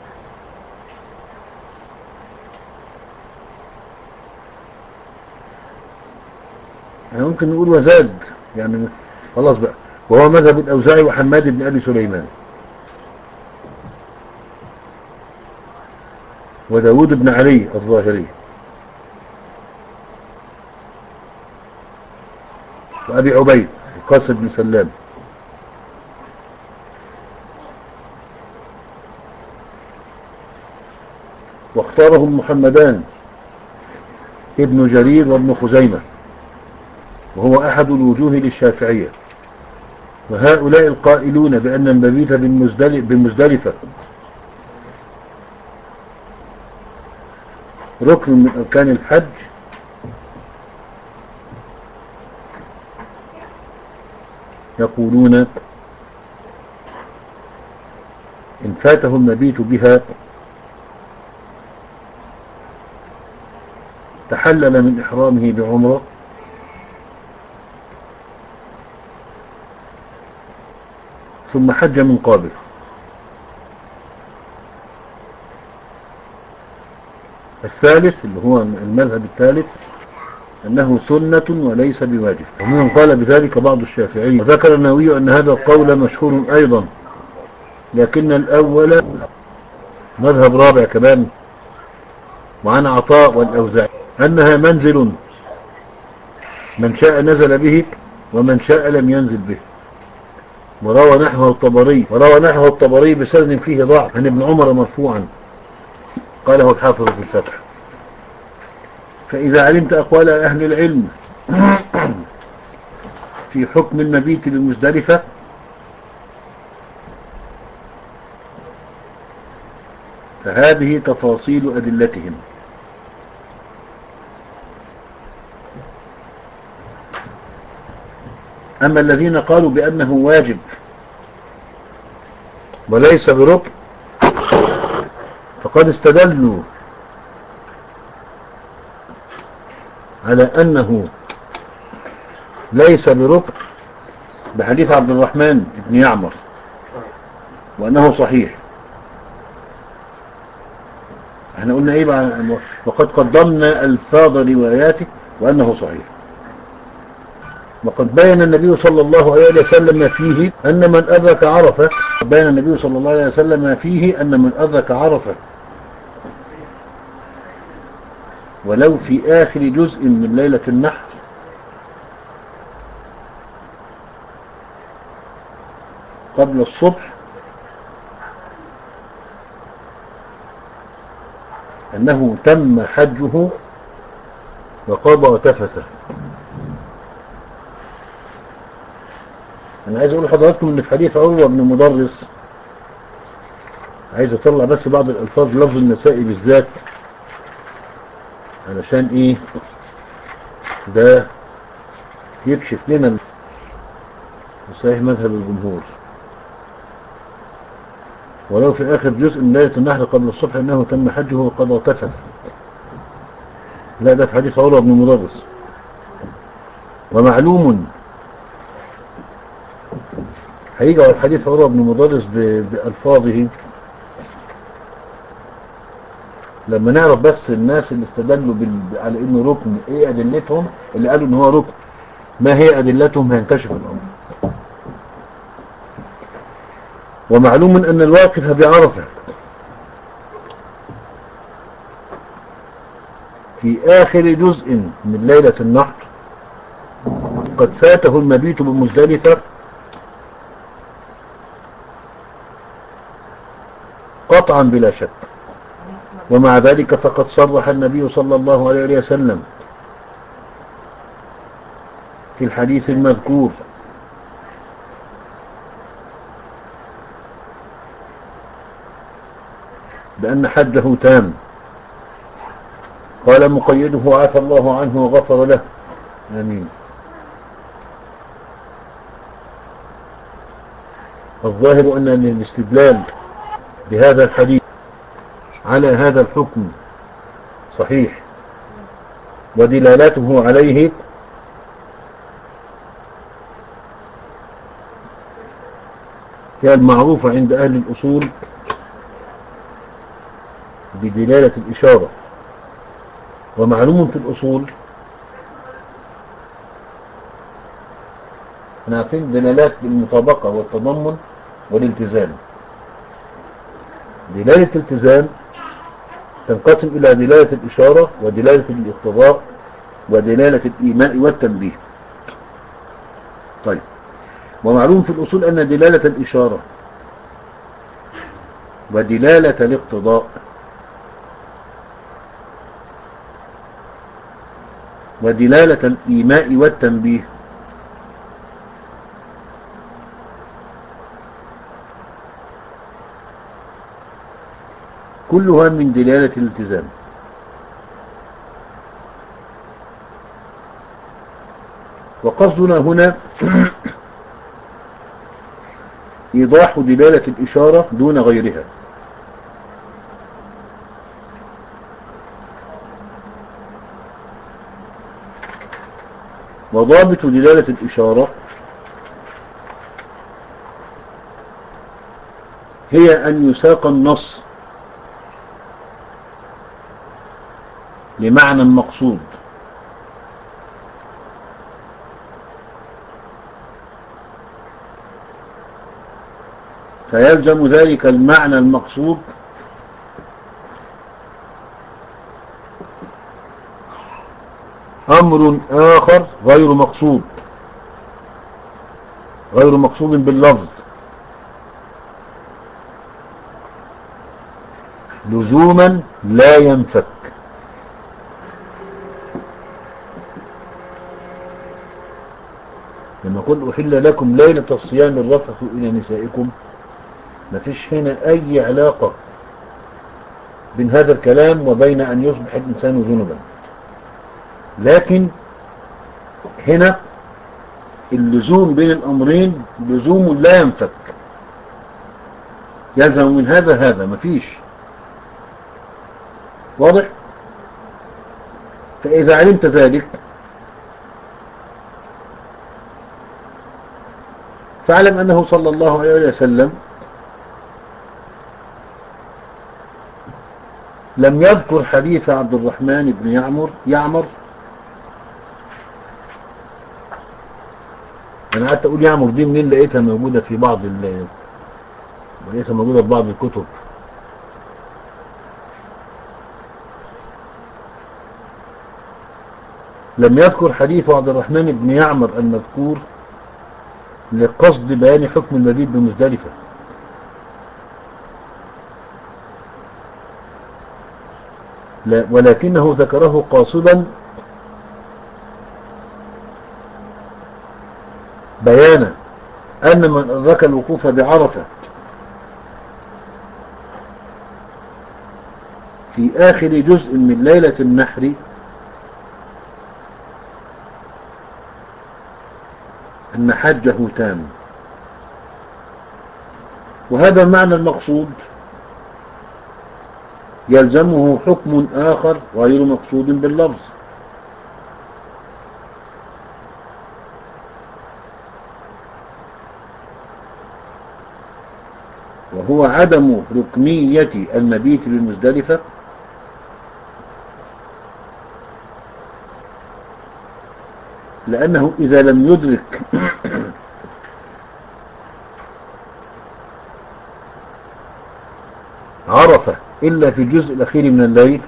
يعني ممكن نقول وزاد، يعني خلاص بقى، وهو مذهب الأوزاعي وحماد بن أبي سليمان وداود بن علي الظاهري وأبي عبيد القاسم بن سلام واختارهم محمدان ابن جرير وابن خزيمة، وهو أحد الوجوه للشافعية. وهؤلاء القائلون بأن المبيت بمزدلفة ركن من أركان الحج يقولون إن فاته المبيت بها تحلل من إحرامه بعمرة ثم حج من قابل. الثالث اللي هو المذهب الثالث أنه سنة وليس بواجب، ومن قال بذلك بعض الشافعي. وذكر النووي أن هذا القول مشهور أيضا، لكن الأول مذهب رابع كمان، وعن عطاء والأوزاعي أنها منزل من شاء نزل به ومن شاء لم ينزل به. وروى نحوه الطبري وروى نحوه الطبري بسند فيه ضعف عن ابن عمر مرفوعا، قاله الحافظ في الفتح. فإذا علمت أقوال أهل العلم في حكم المبيت بمزدلفة فهذه تفاصيل أدلتهم. أما الذين قالوا بأنه واجب وليس بركن فقد استدلوا على أنه ليس بركن بحديث عبد الرحمن بن يعمر وأنه صحيح. احنا قلنا ايه بقى؟ وقد قدمنا الفاظ رواياته وأنه صحيح. وقد بين النبي صلى الله عليه وسلم فيه أن من أدرك عرفة بين النبي صلى الله عليه وسلم فيه أن من أدرك عرفة ولو في آخر جزء من ليلة النحر قبل الصبح أنه تم حجه وقضى وتفته. أنا عايز أقول لحضراتكم أن في حديث عروة بن مدرس، عايز أطلع بس بعض الألفاظ لفظ النسائي بالذات علشان إيه ده يكشف لنا صحيح مذهب الجمهور. ولو في آخر جزء من ليلة النحر قبل الصبح أنه تم حجه وقضى وتفته. لا، ده في حديث عروة بن مدرس. ومعلوم هيجي على الحديث عروة بن مدرس بألفاظه لما نعرف بس الناس اللي استدلوا بال... على انه ركن ايه ادلتهم، اللي قالوا ان هو ركن ما هي ادلتهم هينكشف الامر. ومعلوم ان الواقف بعرفة في اخر جزء من ليلة النحر قد فاته المبيت بمزدلفة قطعا بلا شك. ومع ذلك فقد صرح النبي صلى الله عليه وسلم في الحديث المذكور بأن حجه تام. قال مقيده عفى الله عنه وغفر له، آمين. الظاهر أن الاستدلال بهذا الحديث على هذا الحكم صحيح، ودلالته عليه هي المعروفة عند أهل الأصول بدلالة الإشارة. ومعلوم في الأصول احنا عارفين دلالات بالمطابقة والتضمن والالتزام. دلالة الالتزام تنقسم إلى دلالة الإشارة ودلالة الاقتضاء ودلالة الإيماء والتنبيه. طيب، ومعلوم في الأصول أن دلالة الإشارة ودلالة الاقتضاء ودلالة الإيماء والتنبيه. كلها من دلالة الالتزام. وقصدنا هنا إيضاح دلالة الإشارة دون غيرها. وضابط دلالة الإشارة هي أن يساق النص لمعنى مقصود، فيلزم ذلك المعنى المقصود أمر آخر غير مقصود، غير مقصود باللفظ، لزوما لا ينفك. لما قل أحل لكم ليلة الصيام الرفث إلى نسائكم، ما فيش هنا أي علاقة بين هذا الكلام وبين أن يصبح الإنسان جنبا، لكن هنا اللزوم بين الأمرين لزوم لا ينفك، يلزم من هذا هذا، ما فيش. واضح؟ فإذا علمت ذلك فاعلم أنه صلى الله عليه وسلم لم يذكر حديث عبد الرحمن بن يعمر يعمر أنا قعدت أقول يعمر دي منين لقيتها موجودة في بعض ال لقيتها موجودة في بعض الكتب. لم يذكر حديث عبد الرحمن بن يعمر المذكور لقصد بيان حكم المبيت بمزدلفة، ولكنه ذكره قاصدا بيانا أن من أدرك الوقوف بعرفة في آخر جزء من ليلة النحر أن حجه تام. وهذا المعنى المقصود يلزمه حكم آخر غير مقصود باللفظ، وهو عدم ركنية المبيت بالمزدلفة لأنه إذا لم يدرك عرفة إلا في الجزء الأخير من الليل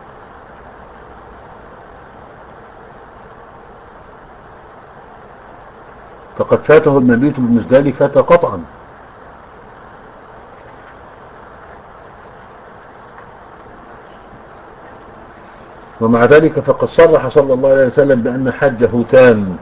فقد فاته المبيت بالمزدلفة قطعا. ومع ذلك فقد صرح صلى الله عليه وسلم بأن حجه تام.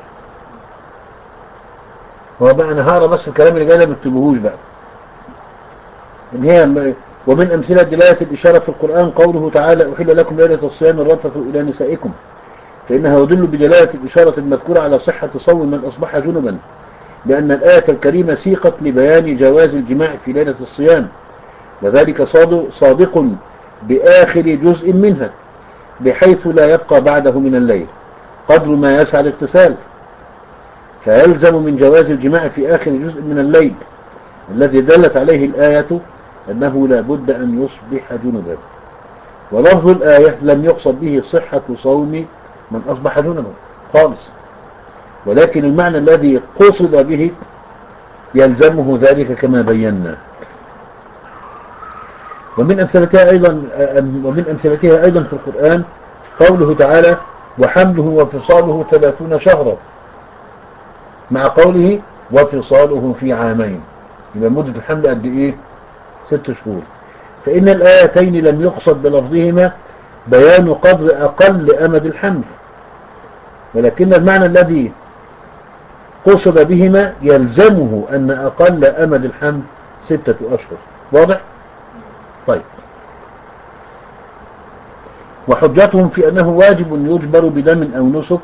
هو بقى نهار بس الكلام اللي جاي ده ما تكتبوهوش بقى. إن هي ومن أمثلة دلالة الإشارة في القرآن قوله تعالى أحل لكم ليلة الصيام الرفث إلى نسائكم، فإنها يدل بدلالة الإشارة المذكورة على صحة صوم من أصبح جنبا، لأن الآية الكريمة سيقت لبيان جواز الجماع في ليلة الصيام، وذلك صادق بآخر جزء منها بحيث لا يبقى بعده من الليل قدر ما يسعى الاغتسال، فيلزم من جواز الجماع في آخر جزء من الليل الذي دلت عليه الآية أنه لا بد أن يصبح جنبا. ولفظ الآية لم يقصد به صحة صوم من أصبح جنبا خالص، ولكن المعنى الذي قصد به يلزمه ذلك كما بينا. ومن أمثلتها أيضا ومن أمثلتها أيضا في القرآن قوله تعالى وحمله وفصاله ثلاثون شهرا، مع قوله وفصاله في عامين، يبقى مدة الحمل قد إيه؟ ست شهور. فإن الآيتين لم يقصد بلفظهما بيان قدر أقل أمد الحمل، ولكن المعنى الذي قصد بهما يلزمه أن أقل أمد الحمل ستة أشهر. واضح؟ طيب. وحجتهم في أنه واجب يجبر بدم أو نسك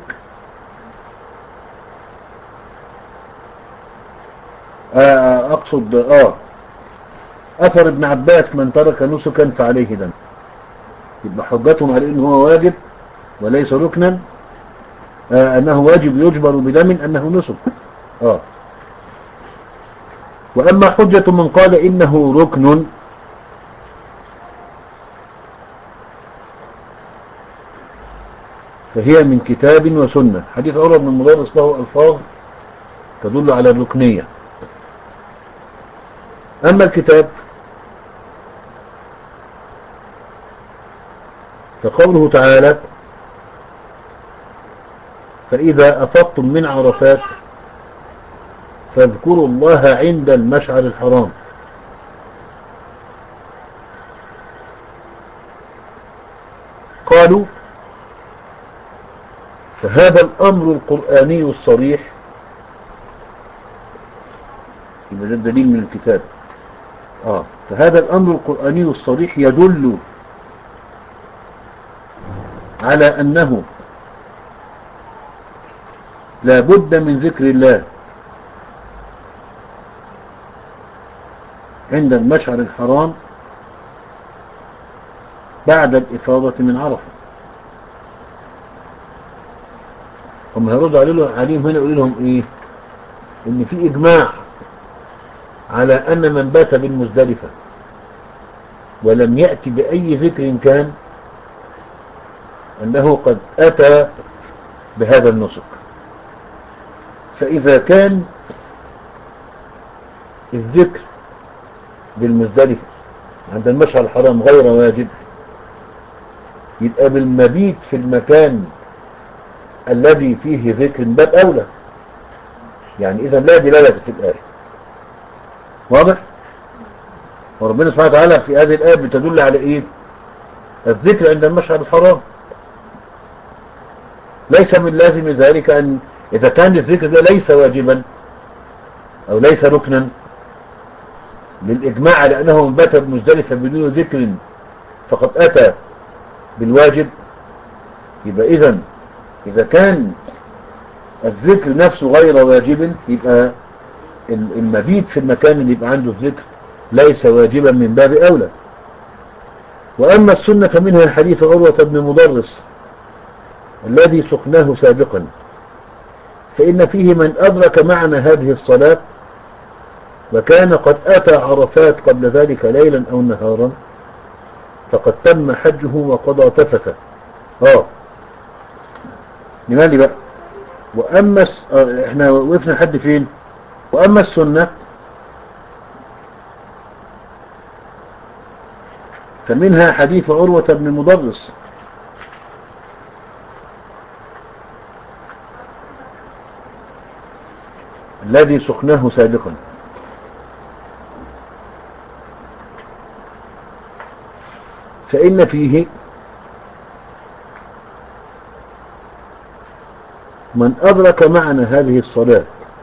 آه أقصد آه أثر ابن عباس من ترك نسكا فعليه دم. يبقى حجتهم على أنه هو واجب وليس ركنا، آه أنه واجب يجبر بدم أنه نسك. آه وأما حجة من قال إنه ركن فهي من كتاب وسنة. حديث عروة بن المدرس له ألفاظ تدل على الركنية. أما الكتاب فقوله تعالى فإذا أفضتم من عرفات فاذكروا الله عند المشعر الحرام. قالوا فهذا الأمر القرآني الصريح، يبقى ده الدليل من الكتاب. آه فهذا الأمر القرآني الصريح يدل على أنه لا بد من ذكر الله عند المشعر الحرام بعد الإفاضة من عرفة. هم هيردوا عليهم هنا يقول لهم إيه؟ إن في إجماع على أن من بات بالمزدلفة ولم يأتي بأي ذكر كان أنه قد أتى بهذا النسك. فإذا كان الذكر بالمزدلفة عند المشعر الحرام غير واجب، يبقى بالمبيت في المكان الذي فيه ذكر باب أولى. يعني إذا لا دلالة في الآية. واضح؟ وربنا سبحانه وتعالى في هذه الآية بتدل على إيه؟ الذكر عند المشعر الحرام. ليس من لازم ذلك أن إذا كان الذكر ده ليس واجبا أو ليس ركنا للإجماع على أنه من بات بمزدلفة بدون ذكر فقد أتى بالواجب، يبقى إذا إذا كان الذكر نفسه غير واجب يبقى المبيت في المكان اللي يبقى عنده الذكر ليس واجبا من باب أولى. وأما السنة فمنها حديث عروة بن مدرس الذي سقناه سابقا، فإن فيه من أدرك معنى هذه الصلاة وكان قد أتى عرفات قبل ذلك ليلا أو نهارا فقد تم حجه وقضى تفثه. اه لماذا بقى؟ وأما آه احنا وقفنا حد فين؟ وأما السنة فمنها حديث عروة بن مدرس الذي سقناه سابقا، فإن فيه من أدرك معنى هذه الصلاة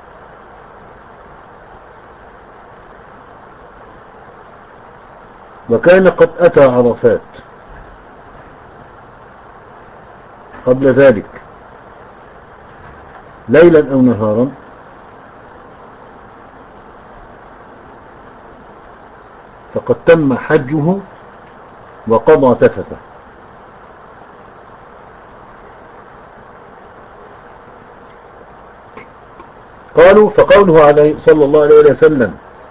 وكان قد أتى عرفات قبل ذلك ليلا أو نهارا فقد تم حجه وقضى تفثه. قالوا فقوله عليه صلى الله عليه وسلم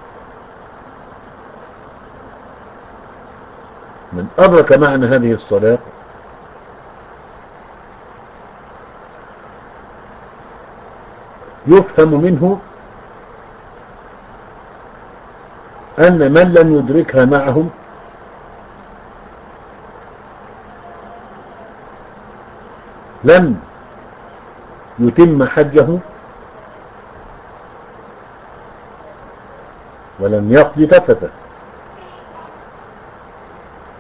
من أدرك معنى هذه الصلاة يفهم منه أن من لم يدركها معهم لم يتم حجه ولم يقضي تفثه.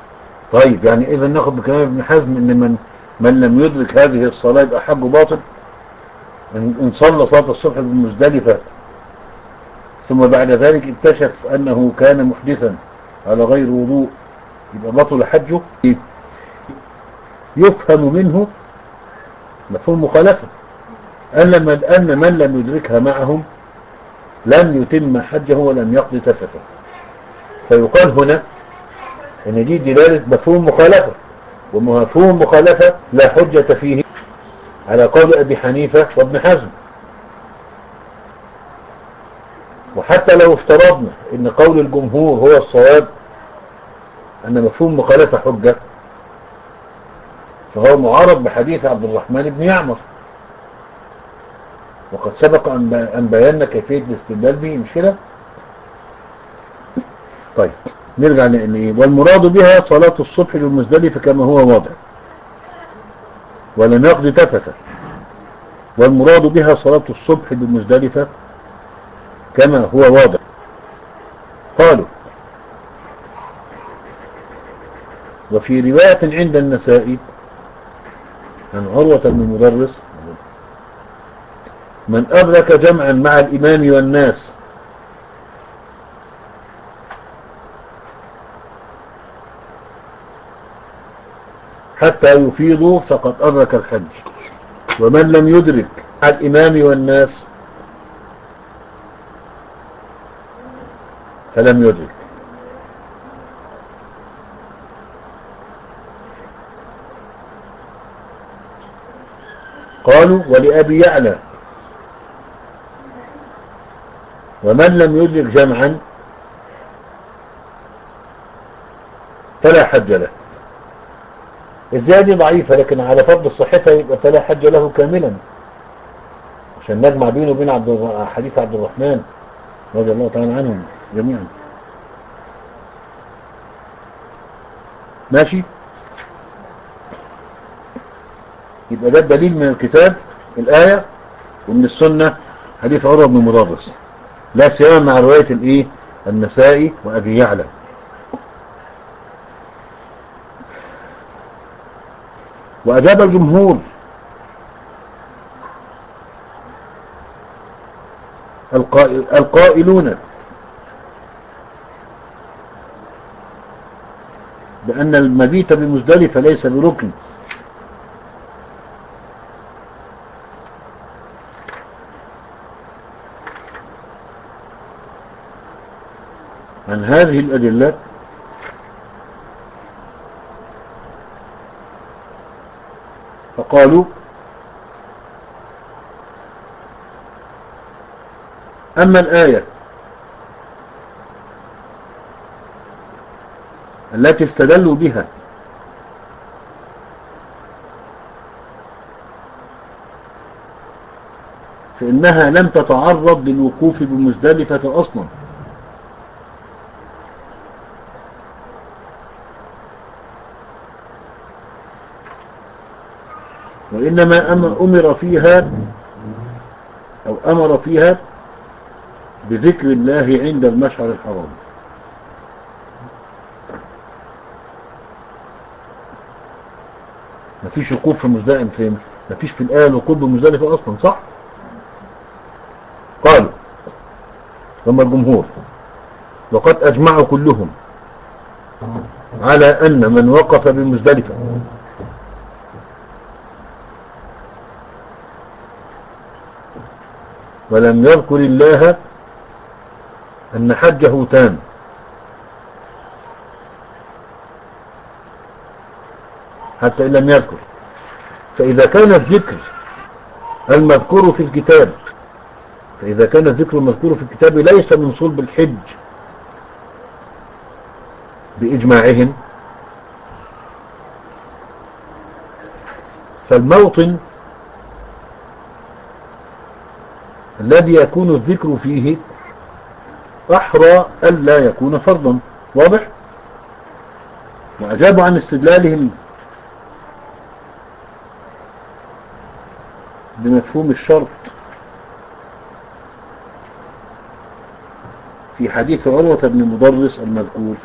طيب يعني إذا ناخذ بكلام ابن حزم إن من من لم يدرك هذه الصلاة يبقى حجه باطل. إن صلى صلاة الصبح بمزدلفة ثم بعد ذلك اكتشف أنه كان محدثا على غير وضوء يبقى بطل حجه. يفهم منه مفهوم مخالفة أن من, أن من لم يدركها معهم لن يتم حجه ولم يقضي تفته. فيقال هنا ان دي دلالة مفهوم مخالفة، ومفهوم مخالفة لا حجة فيه على قول أبي حنيفة وابن حزم. وحتى لو افترضنا ان قول الجمهور هو الصواب ان مفهوم مخالفة حجة، فهو معارض بحديث عبد الرحمن بن يعمر، وقد سبق أن بينا كيفية الاستدلال به، مش كده؟ طيب نرجع لإيه؟ والمراد بها صلاة الصبح بالمزدلفة كما هو واضح ولم يقضي تفثا. والمراد بها صلاة الصبح بالمزدلفة كما هو واضح. قالوا وفي رواية عند النسائي عن عروة بن مدرس من أدرك جمعا مع الإمام والناس حتى يفيضوا فقد أدرك الحج، ومن لم يدرك مع الإمام والناس فلم يدرك. قالوا ولأبي يعلى ومن لم يدرك جمعا فلا حج له. الزيادة ضعيفة لكن على فرض صحتها يبقى فلا حج له كاملا، عشان نجمع بينه وبين عبد حديث عبد الرحمن رضي الله تعالى عنهم جميعا. ماشي، يبقى ده الدليل من الكتاب الآية، ومن السنة حديث عروة بن مدرس، لا سيما مع رواية الايه النسائي وأبي يعلى. وأجاب الجمهور القائل القائلون بأن المبيت بمزدلفة ليس بركن، عن هذه الأدلة فقالوا أما الآية التي استدلوا بها فإنها لم تتعرض للوقوف بمزدلفة أصلا، وإنما أمر فيها أو أمر فيها بذكر الله عند المشعر الحرام. مفيش وقوف في مزدلفة، فين؟ مفيش في الآية الوقوف بمزدلفة أصلا، صح؟ قالوا ثم الجمهور وقد أجمعوا كلهم على أن من وقف بمزدلفة ولم يذكر الله أن حجه تام، حتى إن لم يذكر. فإذا كان الذكر المذكور في الكتاب فإذا كان الذكر المذكور في الكتاب ليس من صلب الحج بإجماعهم، فالموطن الذي يكون الذكر فيه أحرى ألا يكون فرضا. واضح؟ وأجابوا عن استدلالهم بمفهوم الشرط في حديث عروة بن مدرس المذكور،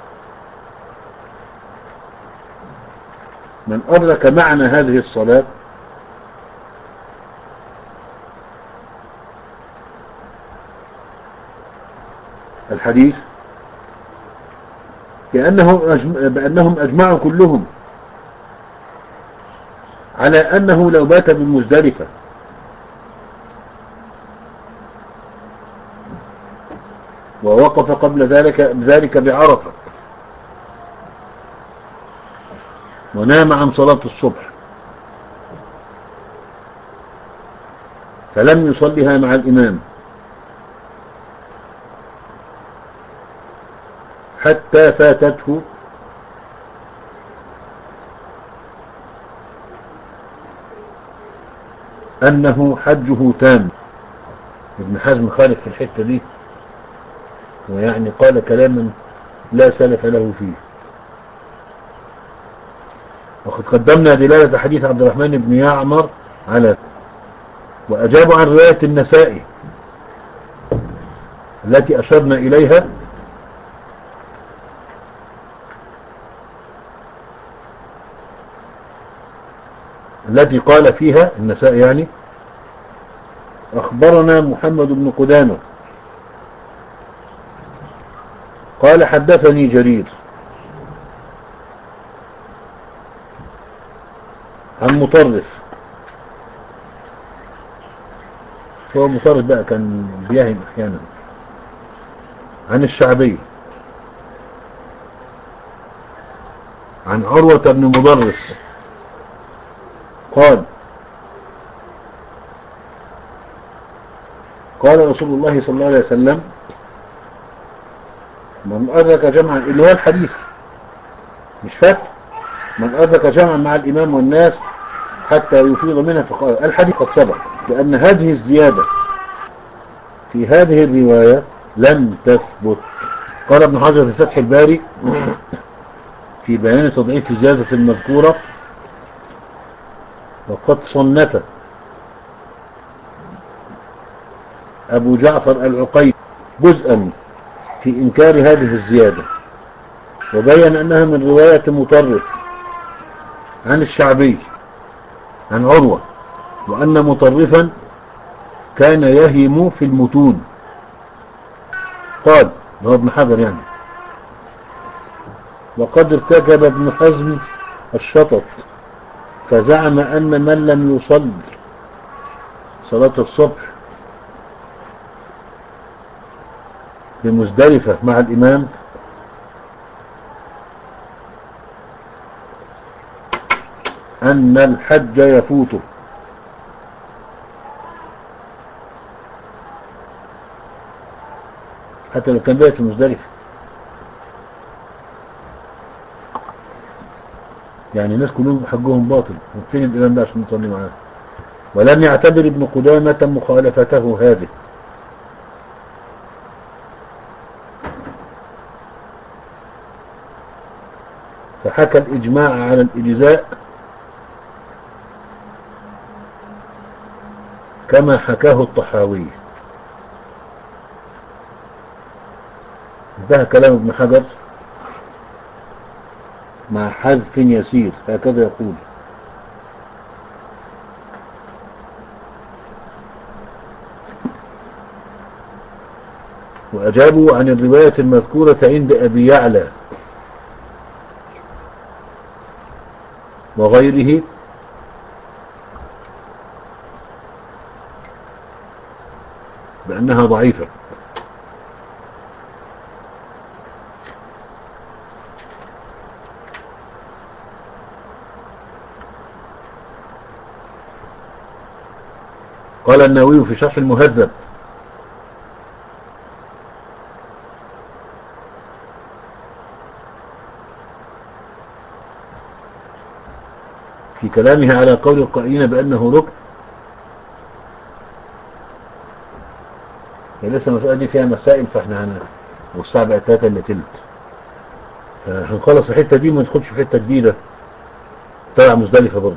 من أدرك معنى هذه الصلاة الحديث بأنهم, أجم... بأنهم أجمعوا كلهم على أنه لو بات بمزدلفة ووقف قبل ذلك ذلك بعرفة ونام عن صلاة الصبح فلم يصلها مع الإمام حتى فاتته أنه حجه تام. ابن حزم خالف في الحتة دي ويعني قال كلاما لا سلف له فيه. وقد قدمنا دلالة حديث عبد الرحمن بن يعمر على وأجاب عن رواية النسائي التي أشرنا إليها التي قال فيها النسائي يعني أخبرنا محمد بن قدامة قال حدثني جرير عن مطرف. هو مطرف بقى كان بيهم احيانا. عن الشعبي عن عروة بن مضرس قال قال رسول الله صلى الله عليه وسلم من أدرك جمعا اللي هو الحديث مش فاكر من أدرك جمعا مع الإمام والناس حتى يفيض منها فقال الحديث قد سبق لأن هذه الزيادة في هذه الرواية لم تثبت. قال ابن حجر في فتح الباري في بيان تضعيف الزيادة المذكورة وقد صنف أبو جعفر العقيل جزءا في إنكار هذه الزيادة وبين أنها من رواية مطرف عن الشعبي عن عروة وأن مطرفا كان يهم في المتون. قال هو ابن حجر يعني وقد ارتكب ابن حزم الشطط فزعم أن من لم يصل صلاة الصبح بمزدلفة مع الإمام أن الحج يفوته حتى لو كان بيت في مزدلفة. يعني الناس كلهم حجهم باطل فين الإمام ده عشان نصلي معاه. ولم يعتبر ابن قدامة مخالفته هذه فحكى الإجماع على الإجزاء كما حكاه الطحاوي. انتهى كلام ابن حجر مع حذف يسير هكذا يقول وأجابوا عن الرواية المذكورة عند أبي يعلى وغيره بأنها ضعيفة. قال النووي في شرح المهذب في كلامه على قول القائلين بأنه ركن يعني لسه المسألة دي فيها مسائل فاحنا هن والساعة بقت تلاتة اللي تلت هنخلص الحتة دي وما ندخلش في حتة جديدة طلع مزدلفة برضه.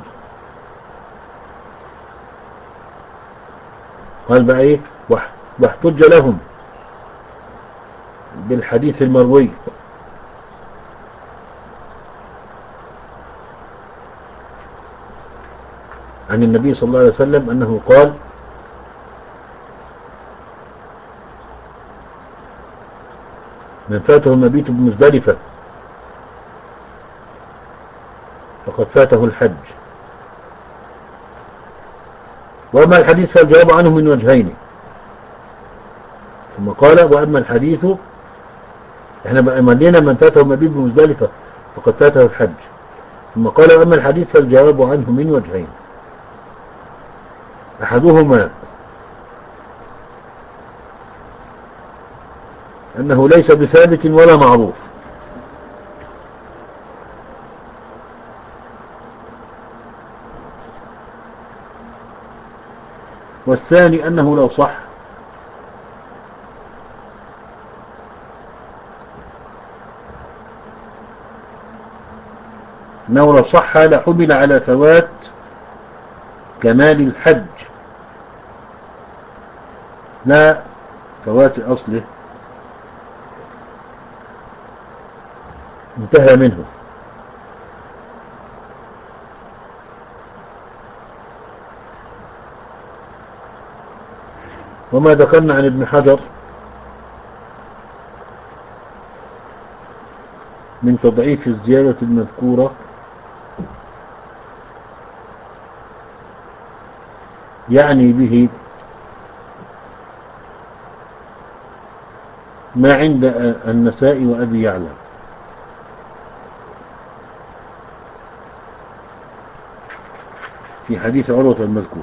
قال بقى ايه واحتج لهم بالحديث المروي عن النبي صلى الله عليه وسلم أنه قال من فاته المبيت بمزدلفة فقد فاته الحج. وأما الحديث فالجواب عنه من وجهين. ثم قال وأما الحديث، احنا ملينا من فاته المبيت بمزدلفة فقد فاته الحج. ثم قال وأما الحديث فالجواب عنه من وجهين. أحدهما أنه ليس بثابت ولا معروف، والثاني أنه لو صح أنه لو صح لحمل على فوات كمال الحج لا فوات أصله، انتهى منه. وما ذكرنا عن ابن حجر من تضعيف الزيادة المذكورة يعني به ما عند النسائي وأبي يعلى في حديث عروة المذكور.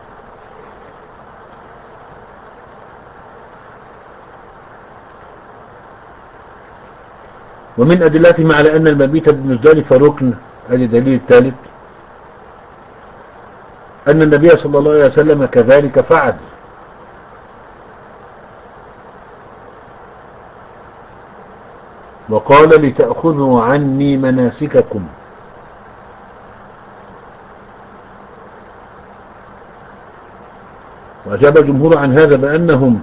ومن أدلتهم على أن المبيت بمزدلفة ركن، هذا دليل الثالث، أن النبي صلى الله عليه وسلم كذلك فعل، وقال لتأخذوا عني مناسككم. وأجاب الجمهور عن هذا بأنهم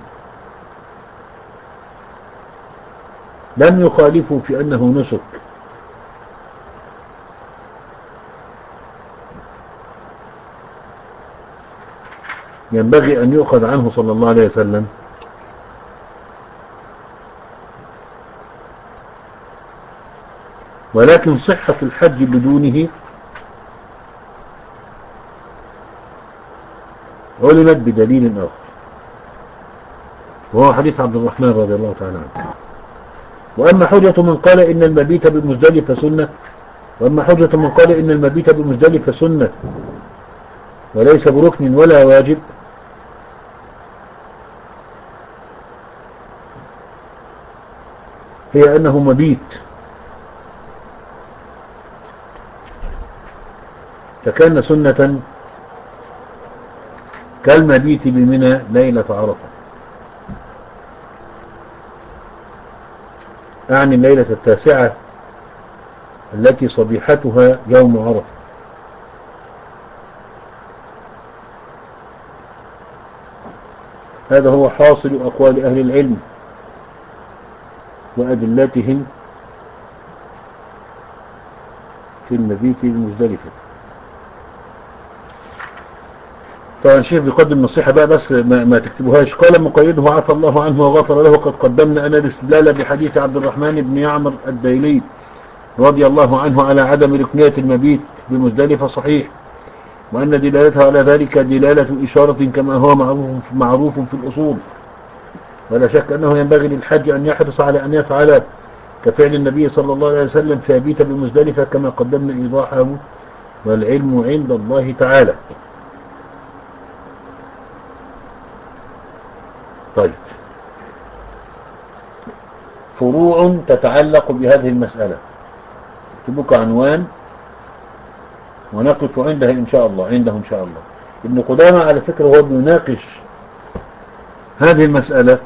لم يخالفوا في أنه نسك، ينبغي أن يؤخذ عنه صلى الله عليه وسلم، ولكن صحة الحج بدونه علمت بدليل آخر، وهو حديث عبد الرحمن رضي الله تعالى عنه. وأما حجة من قال إن المبيت بمزدلفة سنة وأما حجة من قال إن المبيت بمزدلفة سنة وليس بركن ولا واجب، هي أنه مبيت فكان سنة كالمبيت بمنى ليلة عرفة، أعني الليلة التاسعة التي صبيحتها يوم عرفة. هذا هو حاصل أقوال أهل العلم وأدلتهم في المبيت بمزدلفة. طبعا الشيخ بيقدم نصيحة بقى بس ما, ما تكتبوهاش. قال مقيده عفى الله عنه وغفر له قد قدمنا أن الاستدلال بحديث عبد الرحمن بن يعمر الديلي رضي الله عنه على عدم ركنية المبيت بمزدلفة صحيح، وأن دلالتها على ذلك دلالة إشارة كما هو معروف, معروف في الأصول. ولا شك أنه ينبغي للحج أن يحرص على أن يفعل كفعل النبي صلى الله عليه وسلم فيبيت بمزدلفة كما قدمنا إيضاحه، والعلم عند الله تعالى. طيب، فروع تتعلق بهذه المسألة تبقى عنوان ونقف عندها إن شاء الله عنده إن شاء الله. ابن قدامة على فكرة هو بيناقش هذه المسألة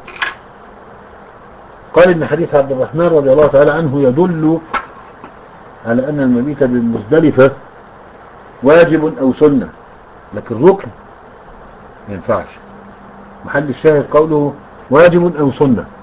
قال إن حديث عبد الرحمن رضي الله تعالى عنه يدل على أن المبيت بالمزدلفة واجب أو سنة، لكن ركن ما ينفعش. محل الشاهد قوله واجب أو سنة.